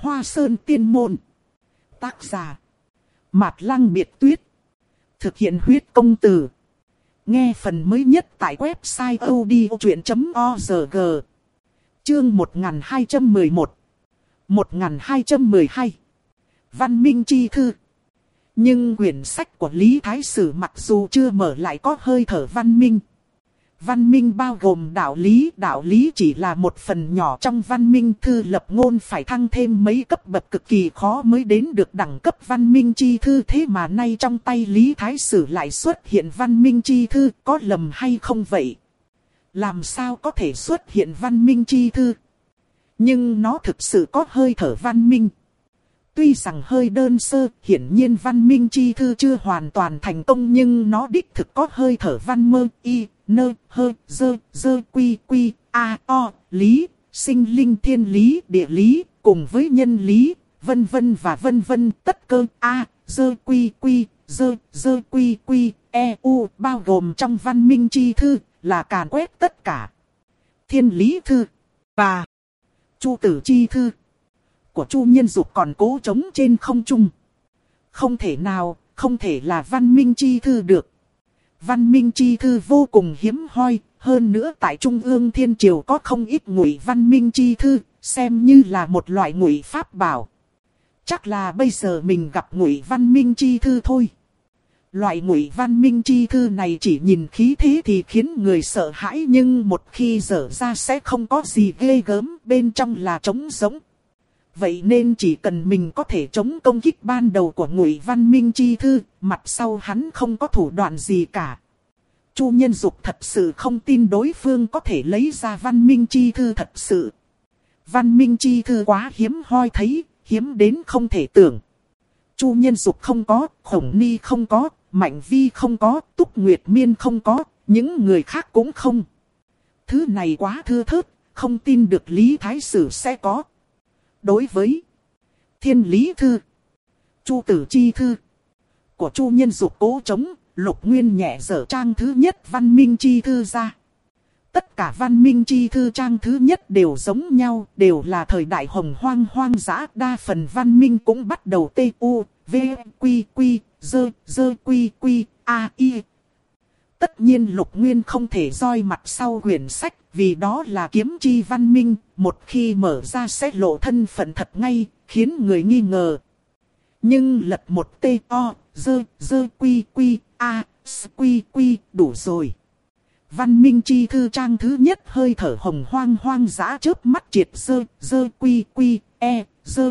Hoa Sơn Tiên Môn. Tác giả Mạt Lăng Biệt Tuyết. Thực hiện huyết công từ. Nghe phần mới nhất tại website odchuyện.org. Chương 1211 1212 Văn Minh Chi Thư. Nhưng quyển sách của Lý Thái Sử mặc dù chưa mở lại có hơi thở văn minh. Văn minh bao gồm đạo lý chỉ là một phần nhỏ trong văn minh. Thư lập ngôn phải thăng thêm mấy cấp bậc cực kỳ khó mới đến được đẳng cấp văn minh chi thư. Thế mà nay trong tay Lý Thái Sử lại xuất hiện văn minh chi thư, có lầm hay không vậy? Làm sao có thể xuất hiện văn minh chi thư? Nhưng nó thực sự có hơi thở văn minh. Tuy rằng hơi đơn sơ, hiển nhiên văn minh chi thư chưa hoàn toàn thành công, nhưng nó đích thực có hơi thở văn mơ, y, nơ, hơ, dơ, quy, a, o, lý, sinh linh thiên lý, địa lý, cùng với nhân lý, vân vân và vân vân, tất cơ, a, dơ, quy, e, u, bao gồm trong văn minh chi thư, là càn quét tất cả. Thiên lý thư, và Chu tử chi thư của Chu Nhân Dục còn cố trống trên không trung. Không thể là văn minh chi thư được. Văn minh chi thư vô cùng hiếm hoi, hơn nữa tại Trung ương Thiên Triều có không ít ngụy văn minh chi thư, xem như là một loại ngụy pháp bảo. Chắc là bây giờ mình gặp ngụy văn minh chi thư thôi. Loại ngụy văn minh chi thư này chỉ nhìn khí thế thì khiến người sợ hãi, nhưng một khi dở ra sẽ không có gì ghê gớm, bên trong là trống rỗng. Vậy nên chỉ cần mình có thể chống công kích ban đầu của ngụy văn minh chi thư, mặt sau hắn không có thủ đoạn gì cả. Chu Nhân Dục thật sự không tin đối phương có thể lấy ra văn minh chi thư thật sự. Văn minh chi thư quá hiếm hoi thấy, hiếm đến không thể tưởng. Chu Nhân Dục không có, Khổng Ni không có, Mạnh Vi không có, Túc Nguyệt Miên không có, những người khác cũng không. Thứ này quá thưa thớt, không tin được Lý Thái Sử sẽ có. Đối với Thiên Lý Thư, Chu Tử Chi Thư của Chu Nhân Dục cố trống, Lục Nguyên nhẹ dở trang thứ nhất văn minh chi thư ra. Tất cả văn minh chi thư trang thứ nhất đều giống nhau, đều là thời đại hồng hoang dã, đa phần văn minh cũng bắt đầu T, U, V, Quy, Dơ, Quy, A, I. Tất nhiên Lục Nguyên không thể roi mặt sau quyển sách, vì đó là kiếm chi văn minh, một khi mở ra sẽ lộ thân phận thật ngay, khiến người nghi ngờ. Nhưng lật một T, O, Dơ, Quy, A, Quy, đủ rồi. Văn minh chi thư trang thứ nhất hơi thở hồng hoang dã chớp mắt triệt Dơ, Quy, E, Dơ,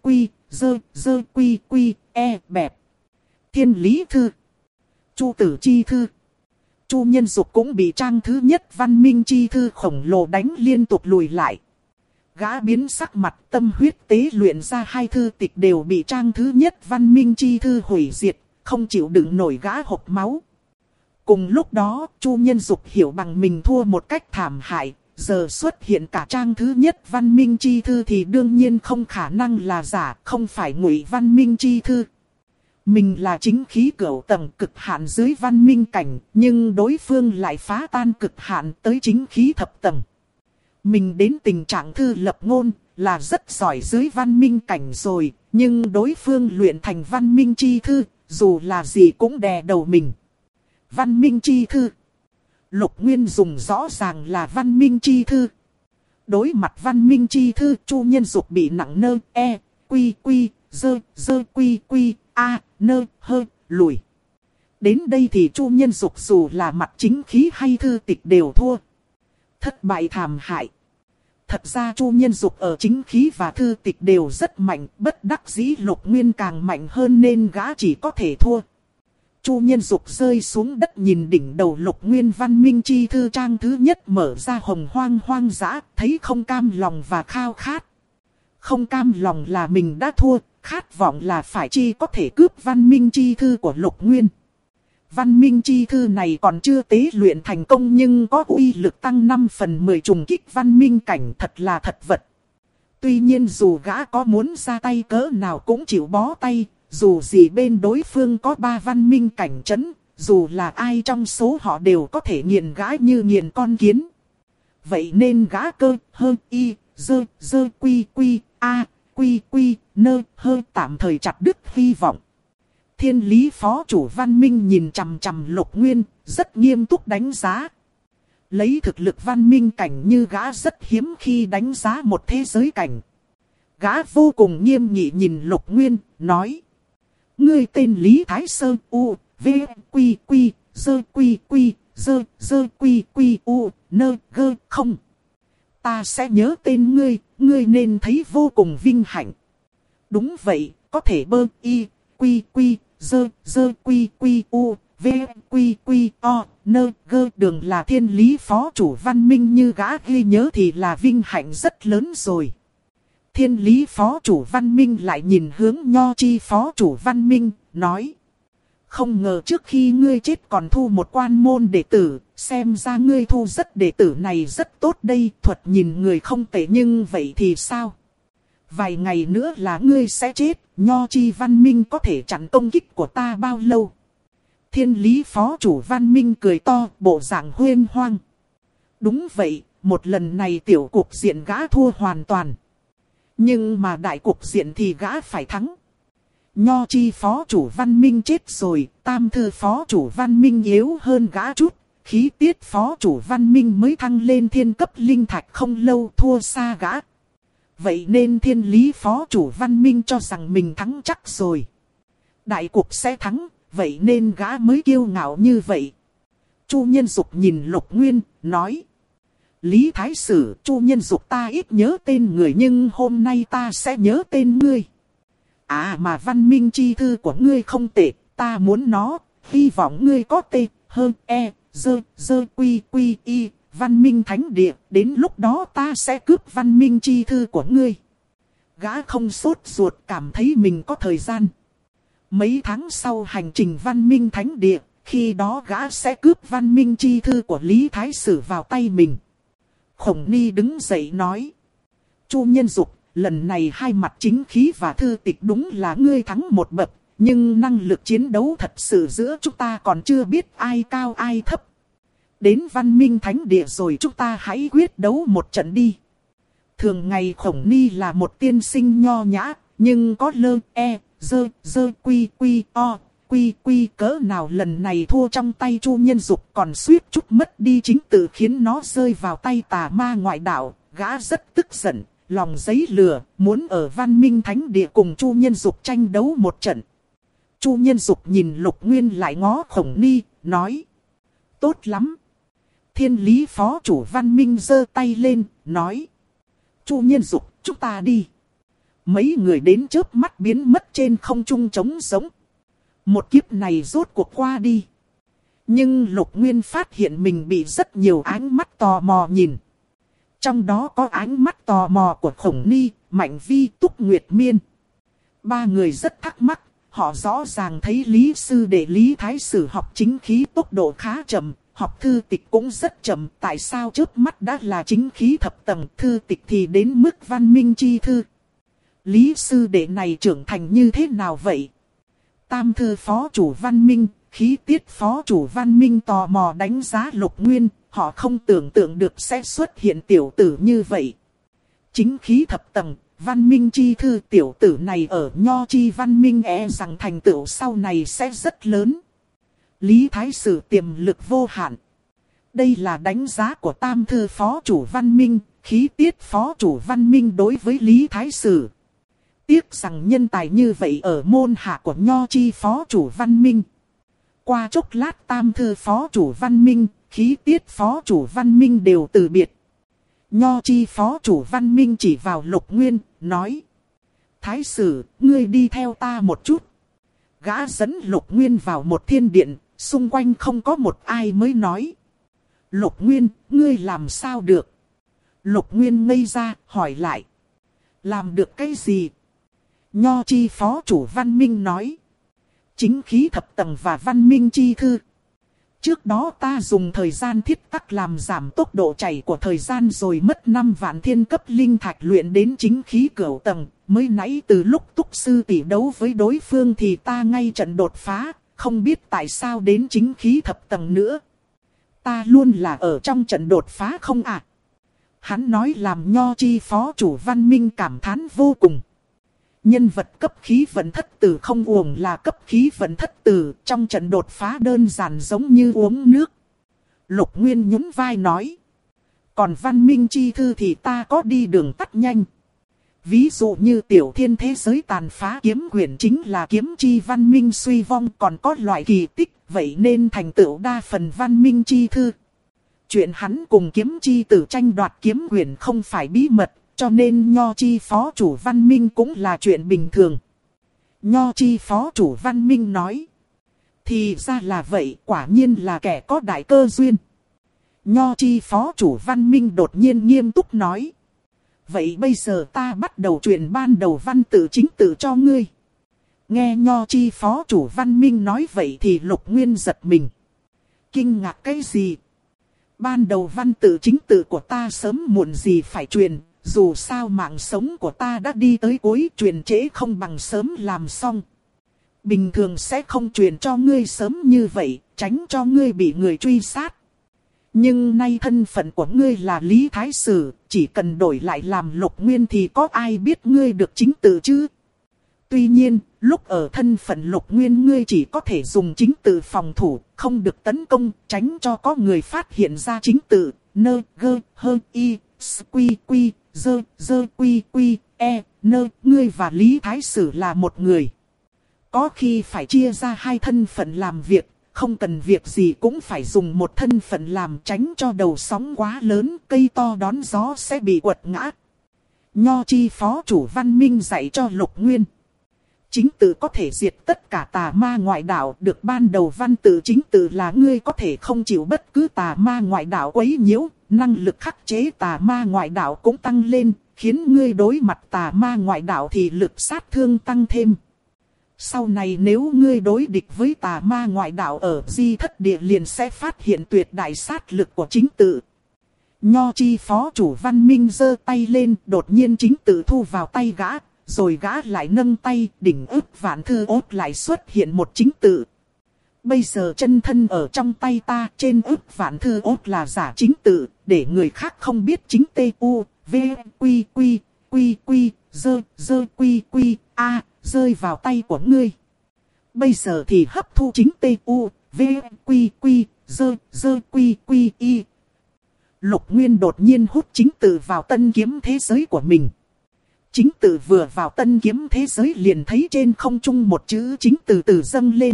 Quy, E, bẹp. Thiên Lý Thư, Chu Tử Chi Thư. Chu Nhân Dục cũng bị trang thứ nhất văn minh chi thư khổng lồ đánh liên tục lùi lại. Gã biến sắc mặt, tâm huyết tế luyện ra hai thư tịch đều bị trang thứ nhất văn minh chi thư hủy diệt, không chịu đựng nổi, gã hộc máu. Cùng lúc đó, Chu Nhân Dục hiểu bằng mình thua một cách thảm hại, giờ xuất hiện cả trang thứ nhất văn minh chi thư thì đương nhiên không khả năng là giả, không phải ngụy văn minh chi thư. Mình là chính khí cửu tầng cực hạn dưới văn minh cảnh, nhưng đối phương lại phá tan cực hạn tới chính khí thập tầng. Mình đến tình trạng thư lập ngôn là rất giỏi dưới văn minh cảnh rồi, nhưng đối phương luyện thành văn minh chi thư, dù là gì cũng đè đầu mình. Văn minh chi thư. Lục Nguyên dùng rõ ràng là văn minh chi thư. Đối mặt văn minh chi thư, Chu Nhân Dục bị nặng nơ, E, Quy, Dơ, Quy, A, nơ, hơ, lùi. Đến đây thì Chu Nhân Dục dù là mặt chính khí hay thư tịch đều thua. Thất bại thảm hại. Thật ra Chu Nhân Dục ở chính khí và thư tịch đều rất mạnh, bất đắc dĩ Lục Nguyên càng mạnh hơn nên gã chỉ có thể thua. Chu Nhân Dục rơi xuống đất nhìn đỉnh đầu Lục Nguyên văn minh chi thư trang thứ nhất mở ra hồng hoang dã, thấy không cam lòng và khao khát. Không cam lòng là mình đã thua, khát vọng là phải chi có thể cướp văn minh chi thư của Lục Nguyên. Văn minh chi thư này còn chưa tế luyện thành công nhưng có uy lực tăng 5 phần 10 trùng kích văn minh cảnh, thật là thật vật. Tuy nhiên dù gã có muốn ra tay cỡ nào cũng chịu bó tay, dù gì bên đối phương có 3 văn minh cảnh trấn, dù là ai trong số họ đều có thể nghiền gã như nghiền con kiến. Vậy nên gã cơ, hơ, y, dơ, quy, a, quy quy, nơ, hơi tạm thời chặt đứt hy vọng. Thiên lý phó chủ Văn Minh nhìn chằm chằm Lục Nguyên, rất nghiêm túc đánh giá. Lấy thực lực văn minh cảnh như gã rất hiếm khi đánh giá một thế giới cảnh. Gã vô cùng nghiêm nghị nhìn Lục Nguyên, nói. Ngươi tên Lý Thái Sơn, U, V, Quy, Quy, Dơ, Quy, Quy, Dơ, Dơ, Quy, Quy, U, Nơ, Gơ, không. Ta sẽ nhớ tên ngươi, ngươi nên thấy vô cùng vinh hạnh. Đúng vậy, có thể bơ, y, quy, quy, dơ, dơ, quy, quy, u, v, quy, quy, o, nơ, gơ. Đường là thiên lý phó chủ Văn Minh như gã ghi nhớ thì là vinh hạnh rất lớn rồi. Thiên lý phó chủ Văn Minh lại nhìn hướng Nho Chi phó chủ Văn Minh, nói. Không ngờ trước khi ngươi chết còn thu một quan môn đệ tử, xem ra ngươi thu rất đệ tử này rất tốt đây, thuật nhìn người không tệ nhưng vậy thì sao? Vài ngày nữa là ngươi sẽ chết, Nho Chi Văn Minh có thể chặn công kích của ta bao lâu? Thiên lý phó chủ Văn Minh cười to, bộ dạng huyên hoang. Đúng vậy, một lần này tiểu cục diện gã thua hoàn toàn. Nhưng mà đại cục diện thì gã phải thắng. Nho Chi phó chủ Văn Minh chết rồi, Tam Thư phó chủ Văn Minh yếu hơn gã chút. Khí Tiết phó chủ Văn Minh mới thăng lên thiên cấp linh thạch không lâu, thua xa gã. Vậy nên thiên lý phó chủ Văn Minh cho rằng mình thắng chắc rồi. Đại cục sẽ thắng, vậy nên gã mới kiêu ngạo như vậy. Chu Nhân Dục nhìn Lục Nguyên, nói. Lý Thái Sử, Chu Nhân Dục ta ít nhớ tên người nhưng hôm nay ta sẽ nhớ tên ngươi. À mà văn minh chi thư của ngươi không tệ, ta muốn nó, hy vọng ngươi có tê, hơn, e, dơ, dơ, quy, quy, y, văn minh thánh địa, đến lúc đó ta sẽ cướp văn minh chi thư của ngươi. Gã không sốt ruột, cảm thấy mình có thời gian. Mấy tháng sau hành trình văn minh thánh địa, khi đó gã sẽ cướp văn minh chi thư của Lý Thái Sử vào tay mình. Khổng Ni đứng dậy nói. Chu Nhân Dục, lần này hai mặt chính khí và thư tịch đúng là ngươi thắng một bậc, nhưng năng lực chiến đấu thật sự giữa chúng ta còn chưa biết ai cao ai thấp. Đến văn minh thánh địa rồi chúng ta hãy quyết đấu một trận đi. Thường ngày Khổng Ni là một tiên sinh nho nhã, nhưng có lơ, e, dơ, dơ, quy, quy, o, quy, quy cỡ nào lần này thua trong tay Chu Nhân Dục còn suýt chút mất đi chính tự khiến nó rơi vào tay tà ma ngoại đạo. Gã rất tức giận, lòng giấy lửa, muốn ở văn minh thánh địa cùng Chu Nhân Dục tranh đấu một trận. Chu Nhân Dục nhìn Lục Nguyên lại ngó Khổng Ni, nói. Tốt lắm. Thiên lý phó chủ Văn Minh giơ tay lên, nói. Chu Nhân Dục, chúng ta đi. Mấy người đến chớp mắt biến mất trên không trung trống sống. Một kiếp này rốt cuộc qua đi. Nhưng Lục Nguyên phát hiện mình bị rất nhiều ánh mắt tò mò nhìn. Trong đó có ánh mắt tò mò của Khổng Ni, Mạnh Vi, Túc Nguyệt Miên. Ba người rất thắc mắc, họ rõ ràng thấy Lý Sư Đệ Lý Thái Sử học chính khí tốc độ khá chậm, học thư tịch cũng rất chậm. Tại sao chớp mắt đã là chính khí thập tầng, thư tịch thì đến mức văn minh chi thư. Lý Sư Đệ này trưởng thành như thế nào vậy? Tam Thư phó chủ Văn Minh, Khí Tiết phó chủ Văn Minh tò mò đánh giá Lục Nguyên. Họ không tưởng tượng được sẽ xuất hiện tiểu tử như vậy. Chính khí thập tầng, văn minh chi thư, tiểu tử này ở Nho Chi Văn Minh rằng thành tựu sau này sẽ rất lớn. Lý Thái Sử tiềm lực vô hạn. Đây là đánh giá của Tam Thư phó chủ Văn Minh, Khí Tiết phó chủ Văn Minh đối với Lý Thái Sử. Tiếc rằng nhân tài như vậy ở môn hạ của Nho Chi phó chủ Văn Minh. Qua chốc lát Tam Thư phó chủ Văn Minh, Khí Tiết phó chủ Văn Minh đều từ biệt. Nho Chi phó chủ Văn Minh chỉ vào Lục Nguyên, nói. Thái Sử, ngươi đi theo ta một chút. Gã dẫn Lục Nguyên vào một thiên điện, xung quanh không có một ai mới nói. Lục Nguyên, ngươi làm sao được? Lục Nguyên ngây ra, hỏi lại. Làm được cái gì? Nho Chi phó chủ Văn Minh nói. Chính khí thập tầng và văn minh chi thư. Trước đó ta dùng thời gian thiết tắc làm giảm tốc độ chảy của thời gian rồi mất 5 vạn thiên cấp linh thạch luyện đến chính khí cửu tầng. Mới nãy từ lúc Túc Sư tỷ đấu với đối phương thì ta ngay trận đột phá, không biết tại sao đến chính khí thập tầng nữa. Ta luôn là ở trong trận đột phá không ạ? Hắn nói làm Nho Chi phó chủ Văn Minh cảm thán vô cùng. Nhân vật cấp khí vận thất tử không uổng là cấp khí vận thất tử, trong trận đột phá đơn giản giống như uống nước. Lục Nguyên nhún vai nói. Còn văn minh chi thư thì ta có đi đường tắt nhanh. Ví dụ như tiểu thiên thế giới tàn phá kiếm quyển chính là kiếm chi văn minh suy vong, còn có loại kỳ tích, vậy nên thành tựu đa phần văn minh chi thư. Chuyện hắn cùng kiếm chi tử tranh đoạt kiếm quyển không phải bí mật, cho nên Nho chi phó chủ văn minh cũng là chuyện bình thường. Nho chi phó chủ văn minh nói. Thì ra là vậy, quả nhiên là kẻ có đại cơ duyên. Nho chi phó chủ văn minh đột nhiên nghiêm túc nói. Vậy bây giờ ta bắt đầu truyền ban đầu văn tự chính tự cho ngươi. Nghe Nho chi phó chủ văn minh nói vậy thì Lục Nguyên giật mình. Kinh ngạc cái gì? Ban đầu văn tự chính tự của ta sớm muộn gì phải truyền. Dù sao mạng sống của ta đã đi tới cuối, truyền trễ không bằng sớm làm xong. Bình thường sẽ không truyền cho ngươi sớm như vậy, tránh cho ngươi bị người truy sát. Nhưng nay thân phận của ngươi là Lý Thái Sử, chỉ cần đổi lại làm Lục Nguyên thì có ai biết ngươi được chính tự chứ? Tuy nhiên, lúc ở thân phận Lục Nguyên ngươi chỉ có thể dùng chính tự phòng thủ, không được tấn công, tránh cho có người phát hiện ra chính tự, nơ, gơ, hơ, y, quy, quy, dơ, dơ, quy, quy, e, nơ, ngươi và Lý Thái Sử là một người. Có khi phải chia ra hai thân phận làm việc, không cần việc gì cũng phải dùng một thân phận làm, tránh cho đầu sóng quá lớn, cây to đón gió sẽ bị quật ngã. Nho chi phó chủ văn minh dạy cho Lục Nguyên. Chính tự có thể diệt tất cả tà ma ngoại đạo, được ban đầu văn tự chính tự là ngươi có thể không chịu bất cứ tà ma ngoại đạo quấy nhiễu, năng lực khắc chế tà ma ngoại đạo cũng tăng lên, khiến ngươi đối mặt tà ma ngoại đạo thì lực sát thương tăng thêm. Sau này nếu ngươi đối địch với tà ma ngoại đạo ở Di Thất Địa liền sẽ phát hiện tuyệt đại sát lực của chính tự. Nho chi phó chủ văn minh giơ tay lên, đột nhiên chính tự thu vào tay gã, rồi gã lại nâng tay, đỉnh ức vạn thư ốt lại xuất hiện một chính tự. Bây giờ chân thân ở trong tay ta, trên ức vạn thư ốt là giả chính tự, để người khác không biết chính T.U. V. Quy quy quy quy dơ dơ quy quy a rơi vào tay của ngươi. Bây giờ thì hấp thu chính T.U. V. Quy quy dơ dơ quy quy y. Lục Nguyên đột nhiên hút chính tự vào tân kiếm thế giới của mình. Chính tự vừa vào tân kiếm thế giới liền thấy trên không trung một chữ chính từ từ dâng lên.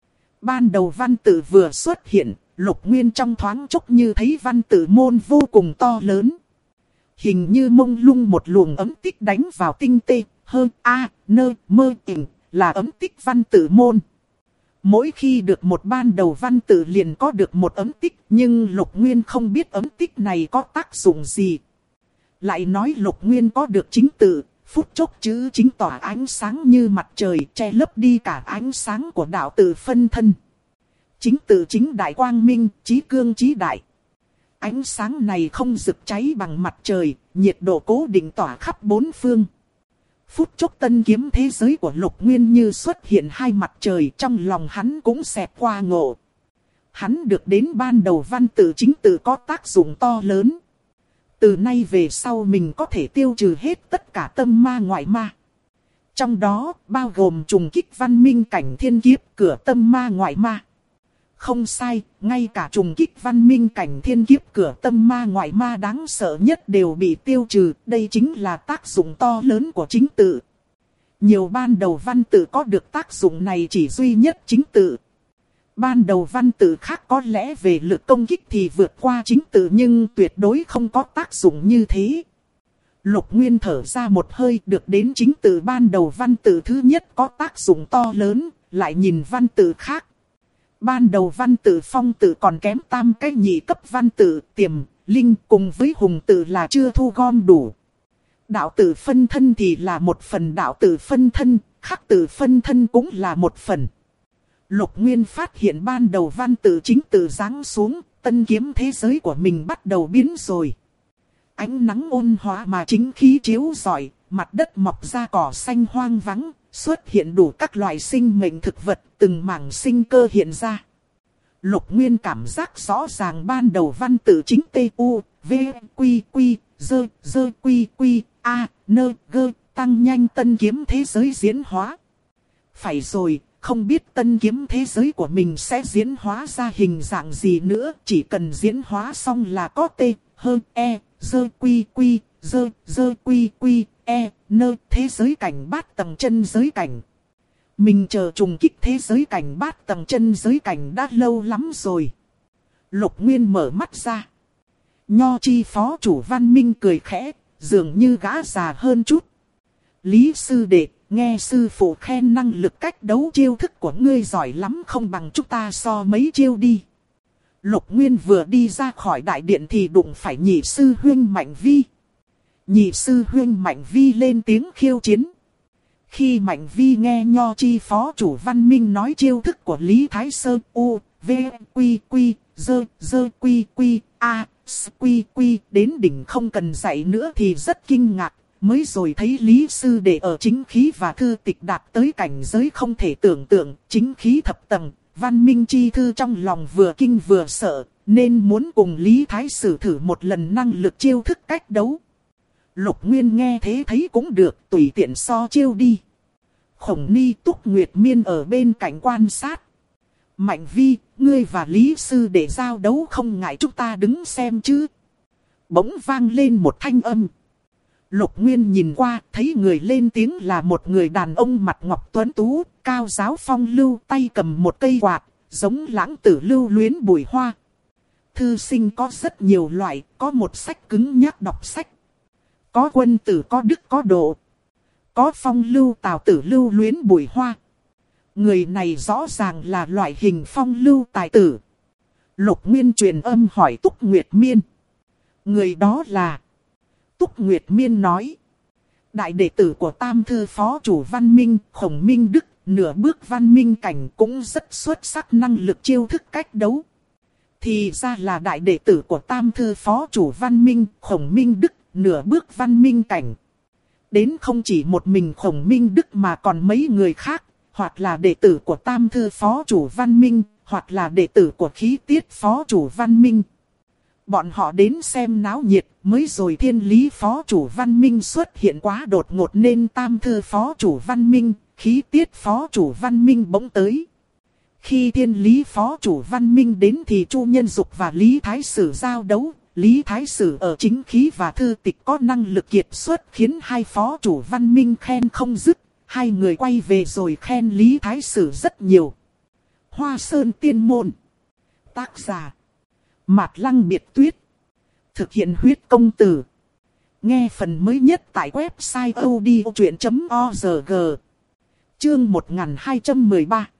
Ban đầu văn tự vừa xuất hiện, Lục Nguyên trong thoáng chốc như thấy văn tự môn vô cùng to lớn. Hình như mông lung một luồng ấm tích đánh vào tinh tê, hơn a, nơ, mơ ỉnh, là ấm tích văn tự môn. Mỗi khi được một ban đầu văn tự liền có được một ấm tích, nhưng Lục Nguyên không biết ấm tích này có tác dụng gì. Lại nói Lục Nguyên có được chính tự, phút chốc chữ chính tỏa ánh sáng như mặt trời, che lấp đi cả ánh sáng của đạo tự phân thân. Chính tự chính đại quang minh, chí cương chí đại. Ánh sáng này không rực cháy bằng mặt trời, nhiệt độ cố định tỏa khắp bốn phương. Phút chốc tân kiếm thế giới của Lục Nguyên như xuất hiện hai mặt trời, trong lòng hắn cũng xẹt qua ngộ. Hắn được đến ban đầu văn tự chính tự có tác dụng to lớn. Từ nay về sau mình có thể tiêu trừ hết tất cả tâm ma ngoại ma. Trong đó bao gồm trùng kích văn minh cảnh thiên kiếp, cửa tâm ma ngoại ma. Không sai, ngay cả trùng kích văn minh cảnh thiên kiếp, cửa tâm ma ngoại ma đáng sợ nhất đều bị tiêu trừ. Đây chính là tác dụng to lớn của chính tự. Nhiều ban đầu văn tự có được tác dụng này chỉ duy nhất chính tự. Ban đầu văn tự khác có lẽ về lực công kích thì vượt qua chính tự, nhưng tuyệt đối không có tác dụng như thế. Lục Nguyên thở ra một hơi, được đến chính tự ban đầu văn tự thứ nhất có tác dụng to lớn, lại nhìn văn tự khác. Ban đầu văn tự phong tự còn kém tam cái nhị cấp văn tự, tiềm, linh cùng với hùng tự là chưa thu gom đủ. Đạo tự phân thân thì là một phần đạo tự phân thân, khắc tự phân thân cũng là một phần. Lục Nguyên phát hiện ban đầu văn tự chính tự giáng xuống, tân kiếm thế giới của mình bắt đầu biến rồi. Ánh nắng ôn hòa mà chính khí chiếu rọi, mặt đất mọc ra cỏ xanh hoang vắng, xuất hiện đủ các loại sinh mệnh thực vật, từng mảng sinh cơ hiện ra. Lục Nguyên cảm giác rõ ràng ban đầu văn tự chính T.U. V. Quy quy dơ dơ quy quy a nơ gơ tăng nhanh tân kiếm thế giới diễn hóa. Phải rồi, không biết tân kiếm thế giới của mình sẽ diễn hóa ra hình dạng gì nữa. Chỉ cần diễn hóa xong là có T, H, E, dơ quy quy, dơ quy quy, E, nơ thế giới cảnh bát tầng chân giới cảnh. Mình chờ trùng kích thế giới cảnh bát tầng chân giới cảnh đã lâu lắm rồi. Lục Nguyên mở mắt ra. Nho chi phó chủ Văn Minh cười khẽ, dường như gã già hơn chút. Lý sư đệ, nghe sư phụ khen năng lực cách đấu chiêu thức của ngươi giỏi lắm, không bằng chúng ta so mấy chiêu đi. Lục Nguyên vừa đi ra khỏi đại điện thì đụng phải nhị sư huynh Mạnh Vi. Nhị sư huynh Mạnh Vi lên tiếng khiêu chiến. Khi Mạnh Vi nghe Nho chi phó chủ Văn Minh nói chiêu thức của Lý Thái Sơn U, V, Quy, Quy, Dơ, Quy, Quy, A, S, Quy, Quy đến đỉnh không cần dạy nữa thì rất kinh ngạc. Mới rồi thấy Lý sư đệ ở chính khí và thư tịch đạt tới cảnh giới không thể tưởng tượng, chính khí thập tầng, Văn Minh chi thư trong lòng vừa kinh vừa sợ, nên muốn cùng Lý Thái Sử thử một lần năng lực chiêu thức cách đấu. Lục Nguyên nghe thế thấy cũng được, tùy tiện so chiêu đi. Khổng Ni Túc Nguyệt Miên ở bên cạnh quan sát. Mạnh Vi, ngươi và Lý sư đệ giao đấu không ngại chúng ta đứng xem chứ. Bỗng vang lên một thanh âm. Lục Nguyên nhìn qua, thấy người lên tiếng là một người đàn ông mặt ngọc tuấn tú, cao giáo phong lưu, tay cầm một cây quạt, giống lãng tử lưu luyến bùi hoa. Thư sinh có rất nhiều loại, có một sách cứng nhắc đọc sách. Có quân tử có đức có độ. Có phong lưu tào tử lưu luyến bùi hoa. Người này rõ ràng là loại hình phong lưu tài tử. Lục Nguyên truyền âm hỏi Túc Nguyệt Miên. Người đó là... Túc Nguyệt Miên nói. Đại đệ tử của Tam Thư phó chủ Văn Minh, Khổng Minh Đức, nửa bước Văn Minh cảnh cũng rất xuất sắc năng lực chiêu thức cách đấu. Thì ra là đại đệ tử của Tam Thư phó chủ Văn Minh, Khổng Minh Đức, nửa bước Văn Minh cảnh. Đến không chỉ một mình Khổng Minh Đức mà còn mấy người khác, hoặc là đệ tử của Tam Thư phó chủ Văn Minh, hoặc là đệ tử của Khí Tiết phó chủ Văn Minh. Bọn họ đến xem náo nhiệt, mới rồi Thiên Lý phó chủ Văn Minh xuất hiện quá đột ngột nên Tam Thư phó chủ Văn Minh, Khí Tiết phó chủ Văn Minh bỗng tới. Khi Thiên Lý phó chủ Văn Minh đến thì Chu Nhân Dục và Lý Thái Sử giao đấu. Lý Thái Sử ở chính khí và thư tịch có năng lực kiệt xuất khiến hai phó chủ Văn Minh khen không dứt. Hai người quay về rồi khen Lý Thái Sử rất nhiều. Hoa Sơn Tiên Môn. Tác giả Mạt Lăng Biệt Tuyết. Thực hiện huyết công từ. Nghe phần mới nhất tại website odchuyện.org. Chương 1213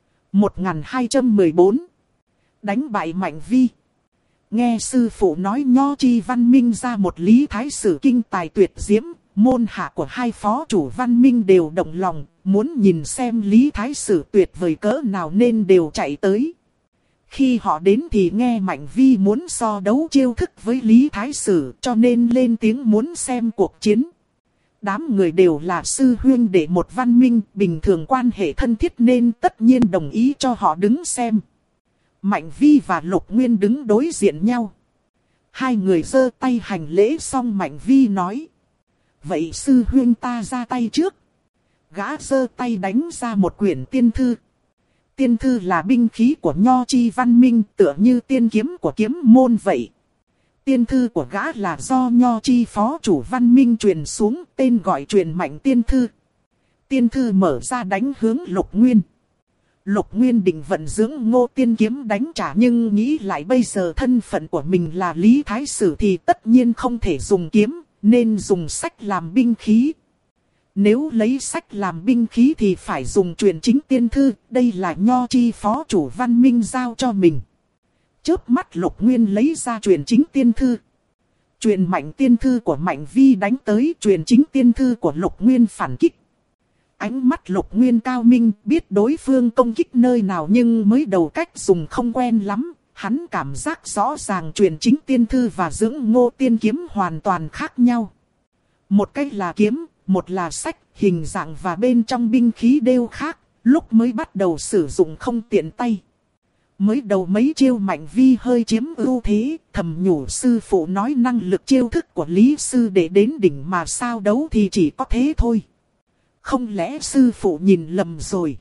1214. Đánh bại Mạnh Vi. Nghe sư phụ nói Nho chi Văn Minh ra một Lý Thái Sử kinh tài tuyệt diễm, môn hạ của hai phó chủ Văn Minh đều động lòng, muốn nhìn xem Lý Thái Sử tuyệt vời cỡ nào nên đều chạy tới. Khi họ đến thì nghe Mạnh Vi muốn so đấu chiêu thức với Lý Thái Sử cho nên lên tiếng muốn xem cuộc chiến. Đám người đều là sư huynh đệ một Văn Minh, bình thường quan hệ thân thiết nên tất nhiên đồng ý cho họ đứng xem. Mạnh Vi và Lục Nguyên đứng đối diện nhau. Hai người giơ tay hành lễ xong Mạnh Vi nói. Vậy sư huynh ta ra tay trước. Gã giơ tay đánh ra một quyển tiên thư. Tiên thư là binh khí của Nho chi Văn Minh tựa như tiên kiếm của kiếm môn vậy. Tiên thư của gã là do Nho chi phó chủ Văn Minh truyền xuống, tên gọi truyền Mạnh tiên thư. Tiên thư mở ra đánh hướng Lục Nguyên. Lục Nguyên định vận dưỡng Ngô Tiên kiếm đánh trả nhưng nghĩ lại bây giờ thân phận của mình là Lý Thái Sử thì tất nhiên không thể dùng kiếm, nên dùng sách làm binh khí. Nếu lấy sách làm binh khí thì phải dùng truyền chính tiên thư, đây là Nho chi phó chủ Văn Minh giao cho mình. Chớp mắt Lục Nguyên lấy ra truyền chính tiên thư. Truyền Mạnh tiên thư của Mạnh Vi đánh tới, truyền chính tiên thư của Lục Nguyên phản kích. Ánh mắt Lục Nguyên cao minh, biết đối phương công kích nơi nào nhưng mới đầu cách dùng không quen lắm. Hắn cảm giác rõ ràng truyền chính tiên thư và dưỡng Ngô Tiên kiếm hoàn toàn khác nhau. Một cách là kiếm, một là sách, hình dạng và bên trong binh khí đều khác, lúc mới bắt đầu sử dụng không tiện tay. Mới đầu mấy chiêu Mạnh Vi hơi chiếm ưu thế, thầm nhủ sư phụ nói năng lực chiêu thức của Lý sư để đến đỉnh mà sao đấu thì chỉ có thế thôi. Không lẽ sư phụ nhìn lầm rồi?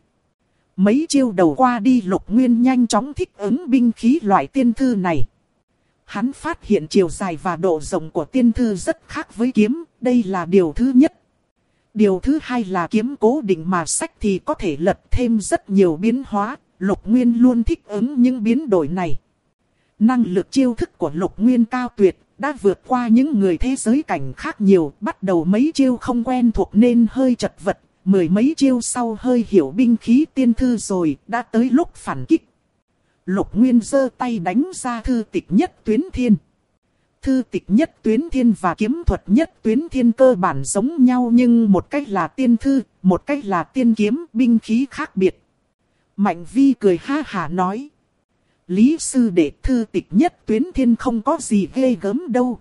Mấy chiêu đầu qua đi Lục Nguyên nhanh chóng thích ứng binh khí loại tiên thư này. Hắn phát hiện chiều dài và độ rộng của tiên thư rất khác với kiếm, đây là điều thứ nhất. Điều thứ hai là kiếm cố định mà sách thì có thể lật thêm rất nhiều biến hóa, Lục Nguyên luôn thích ứng những biến đổi này. Năng lực chiêu thức của Lục Nguyên cao tuyệt, đã vượt qua những người thế giới cảnh khác nhiều, bắt đầu mấy chiêu không quen thuộc nên hơi chật vật, mười mấy chiêu sau hơi hiểu binh khí tiên thư rồi, đã tới lúc phản kích. Lục Nguyên giơ tay đánh ra thư tịch nhất tuyến thiên. Thư tịch nhất tuyến thiên và kiếm thuật nhất tuyến thiên cơ bản giống nhau nhưng một cách là tiên thư, một cách là tiên kiếm, binh khí khác biệt. Mạnh Vi cười ha hả nói. Lý sư đệ, thư tịch nhất tuyến thiên không có gì ghê gớm đâu.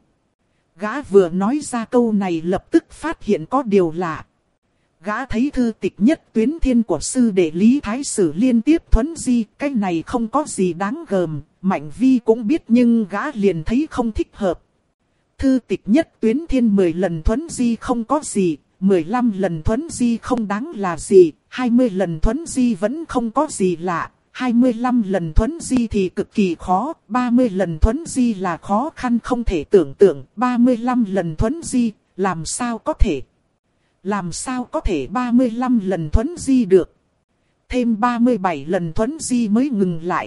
Gã vừa nói ra câu này lập tức phát hiện có điều lạ. Gã thấy thư tịch nhất tuyến thiên của sư đệ Lý Thái Sử liên tiếp thuấn di, cái này không có gì đáng gờm, Mạnh Vi cũng biết nhưng gã liền thấy không thích hợp. Thư tịch nhất tuyến thiên 10 lần thuấn di không có gì, 15 lần thuấn di không đáng là gì, 20 lần thuấn di vẫn không có gì lạ, 25 lần thuấn di thì cực kỳ khó, 30 lần thuấn di là khó khăn không thể tưởng tượng, 35 lần thuấn di, làm sao có thể? Làm sao có thể 35 lần thuấn di được? Thêm 37 lần thuấn di mới ngừng lại.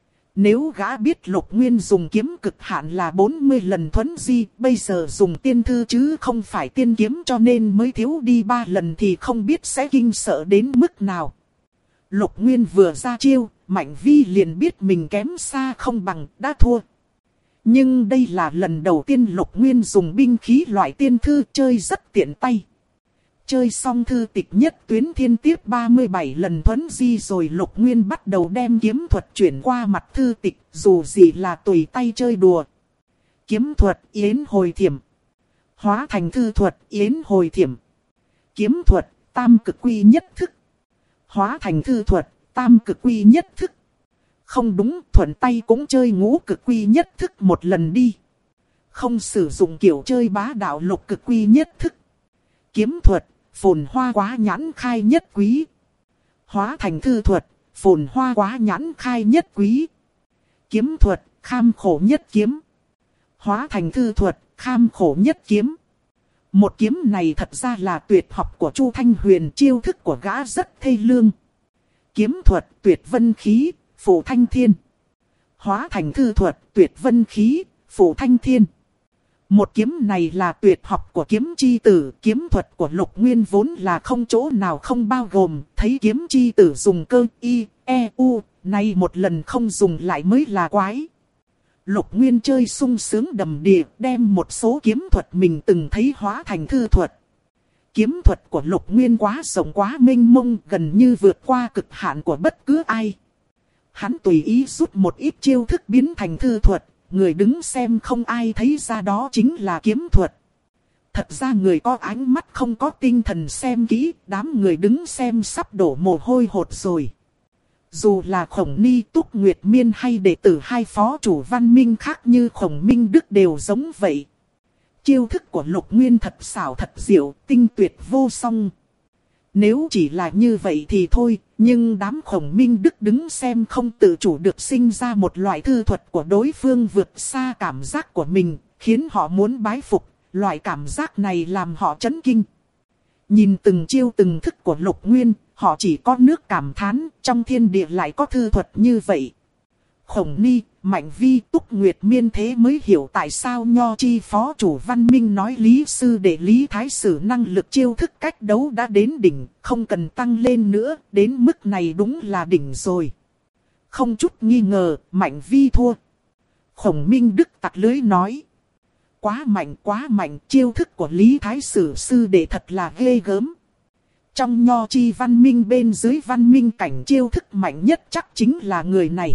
Nếu gã biết Lục Nguyên dùng kiếm cực hạn là 40 lần thuấn di, bây giờ dùng tiên thư chứ không phải tiên kiếm cho nên mới thiếu đi 3 lần thì không biết sẽ kinh sợ đến mức nào. Lục Nguyên vừa ra chiêu, Mạnh Vi liền biết mình kém xa không bằng, đã thua. Nhưng đây là lần đầu tiên Lục Nguyên dùng binh khí loại tiên thư, chơi rất tiện tay. Chơi xong thư tịch nhất tuyến thiên tiếp 37 lần thuấn di rồi Lục Nguyên bắt đầu đem kiếm thuật chuyển qua mặt thư tịch, dù gì là tùy tay chơi đùa. Kiếm thuật yến hồi thiểm. Hóa thành thư thuật yến hồi thiểm. Kiếm thuật tam cực quy nhất thức. Hóa thành thư thuật tam cực quy nhất thức. Không đúng, thuận tay cũng chơi ngũ cực quy nhất thức một lần đi. Không sử dụng kiểu chơi bá đạo lục cực quy nhất thức. Kiếm thuật phồn hoa quá nhãn khai nhất quý. Hóa thành thư thuật phồn hoa quá nhãn khai nhất quý. Kiếm thuật kham khổ nhất kiếm. Hóa thành thư thuật kham khổ nhất kiếm. Một kiếm này thật ra là tuyệt học của Chu Thanh Huyền, chiêu thức của gã rất thê lương. Kiếm thuật tuyệt vân khí, phủ thanh thiên. Hóa thành thư thuật tuyệt vân khí, phủ thanh thiên. Một kiếm này là tuyệt học của kiếm chi tử, kiếm thuật của Lục Nguyên vốn là không chỗ nào không bao gồm, thấy kiếm chi tử dùng cơ y, e, u, nay một lần không dùng lại mới là quái. Lục Nguyên chơi sung sướng đầm đìa, đem một số kiếm thuật mình từng thấy hóa thành thư thuật. Kiếm thuật của Lục Nguyên quá rộng quá mênh mông, gần như vượt qua cực hạn của bất cứ ai. Hắn tùy ý rút một ít chiêu thức biến thành thư thuật, người đứng xem không ai thấy ra đó chính là kiếm thuật. Thật ra người có ánh mắt không có tinh thần xem kỹ, đám người đứng xem sắp đổ mồ hôi hột rồi. Dù là Khổng Ni, Túc Nguyệt Miên hay đệ tử hai phó chủ văn minh khác như Khổng Minh Đức đều giống vậy. Chiêu thức của Lục Nguyên thật xảo thật diệu, tinh tuyệt vô song. Nếu chỉ là như vậy thì thôi, nhưng đám Khổng Minh Đức đứng xem không tự chủ được sinh ra một loại thư thuật của đối phương vượt xa cảm giác của mình, khiến họ muốn bái phục, loại cảm giác này làm họ chấn kinh. Nhìn từng chiêu từng thức của Lục Nguyên, họ chỉ có nước cảm thán, trong thiên địa lại có thư thuật như vậy. Khổng Ni, Mạnh Vi, Túc Nguyệt Miên thế mới hiểu tại sao Nho Chi phó chủ văn minh nói Lý sư đệ Lý Thái Sử năng lực chiêu thức cách đấu đã đến đỉnh, không cần tăng lên nữa, đến mức này đúng là đỉnh rồi. Không chút nghi ngờ, Mạnh Vi thua. Khổng Minh Đức tặc lưới nói. Quá mạnh, chiêu thức của Lý Thái Sử sư đệ thật là ghê gớm. Trong Nho Chi văn minh bên dưới văn minh cảnh chiêu thức mạnh nhất chắc chính là người này.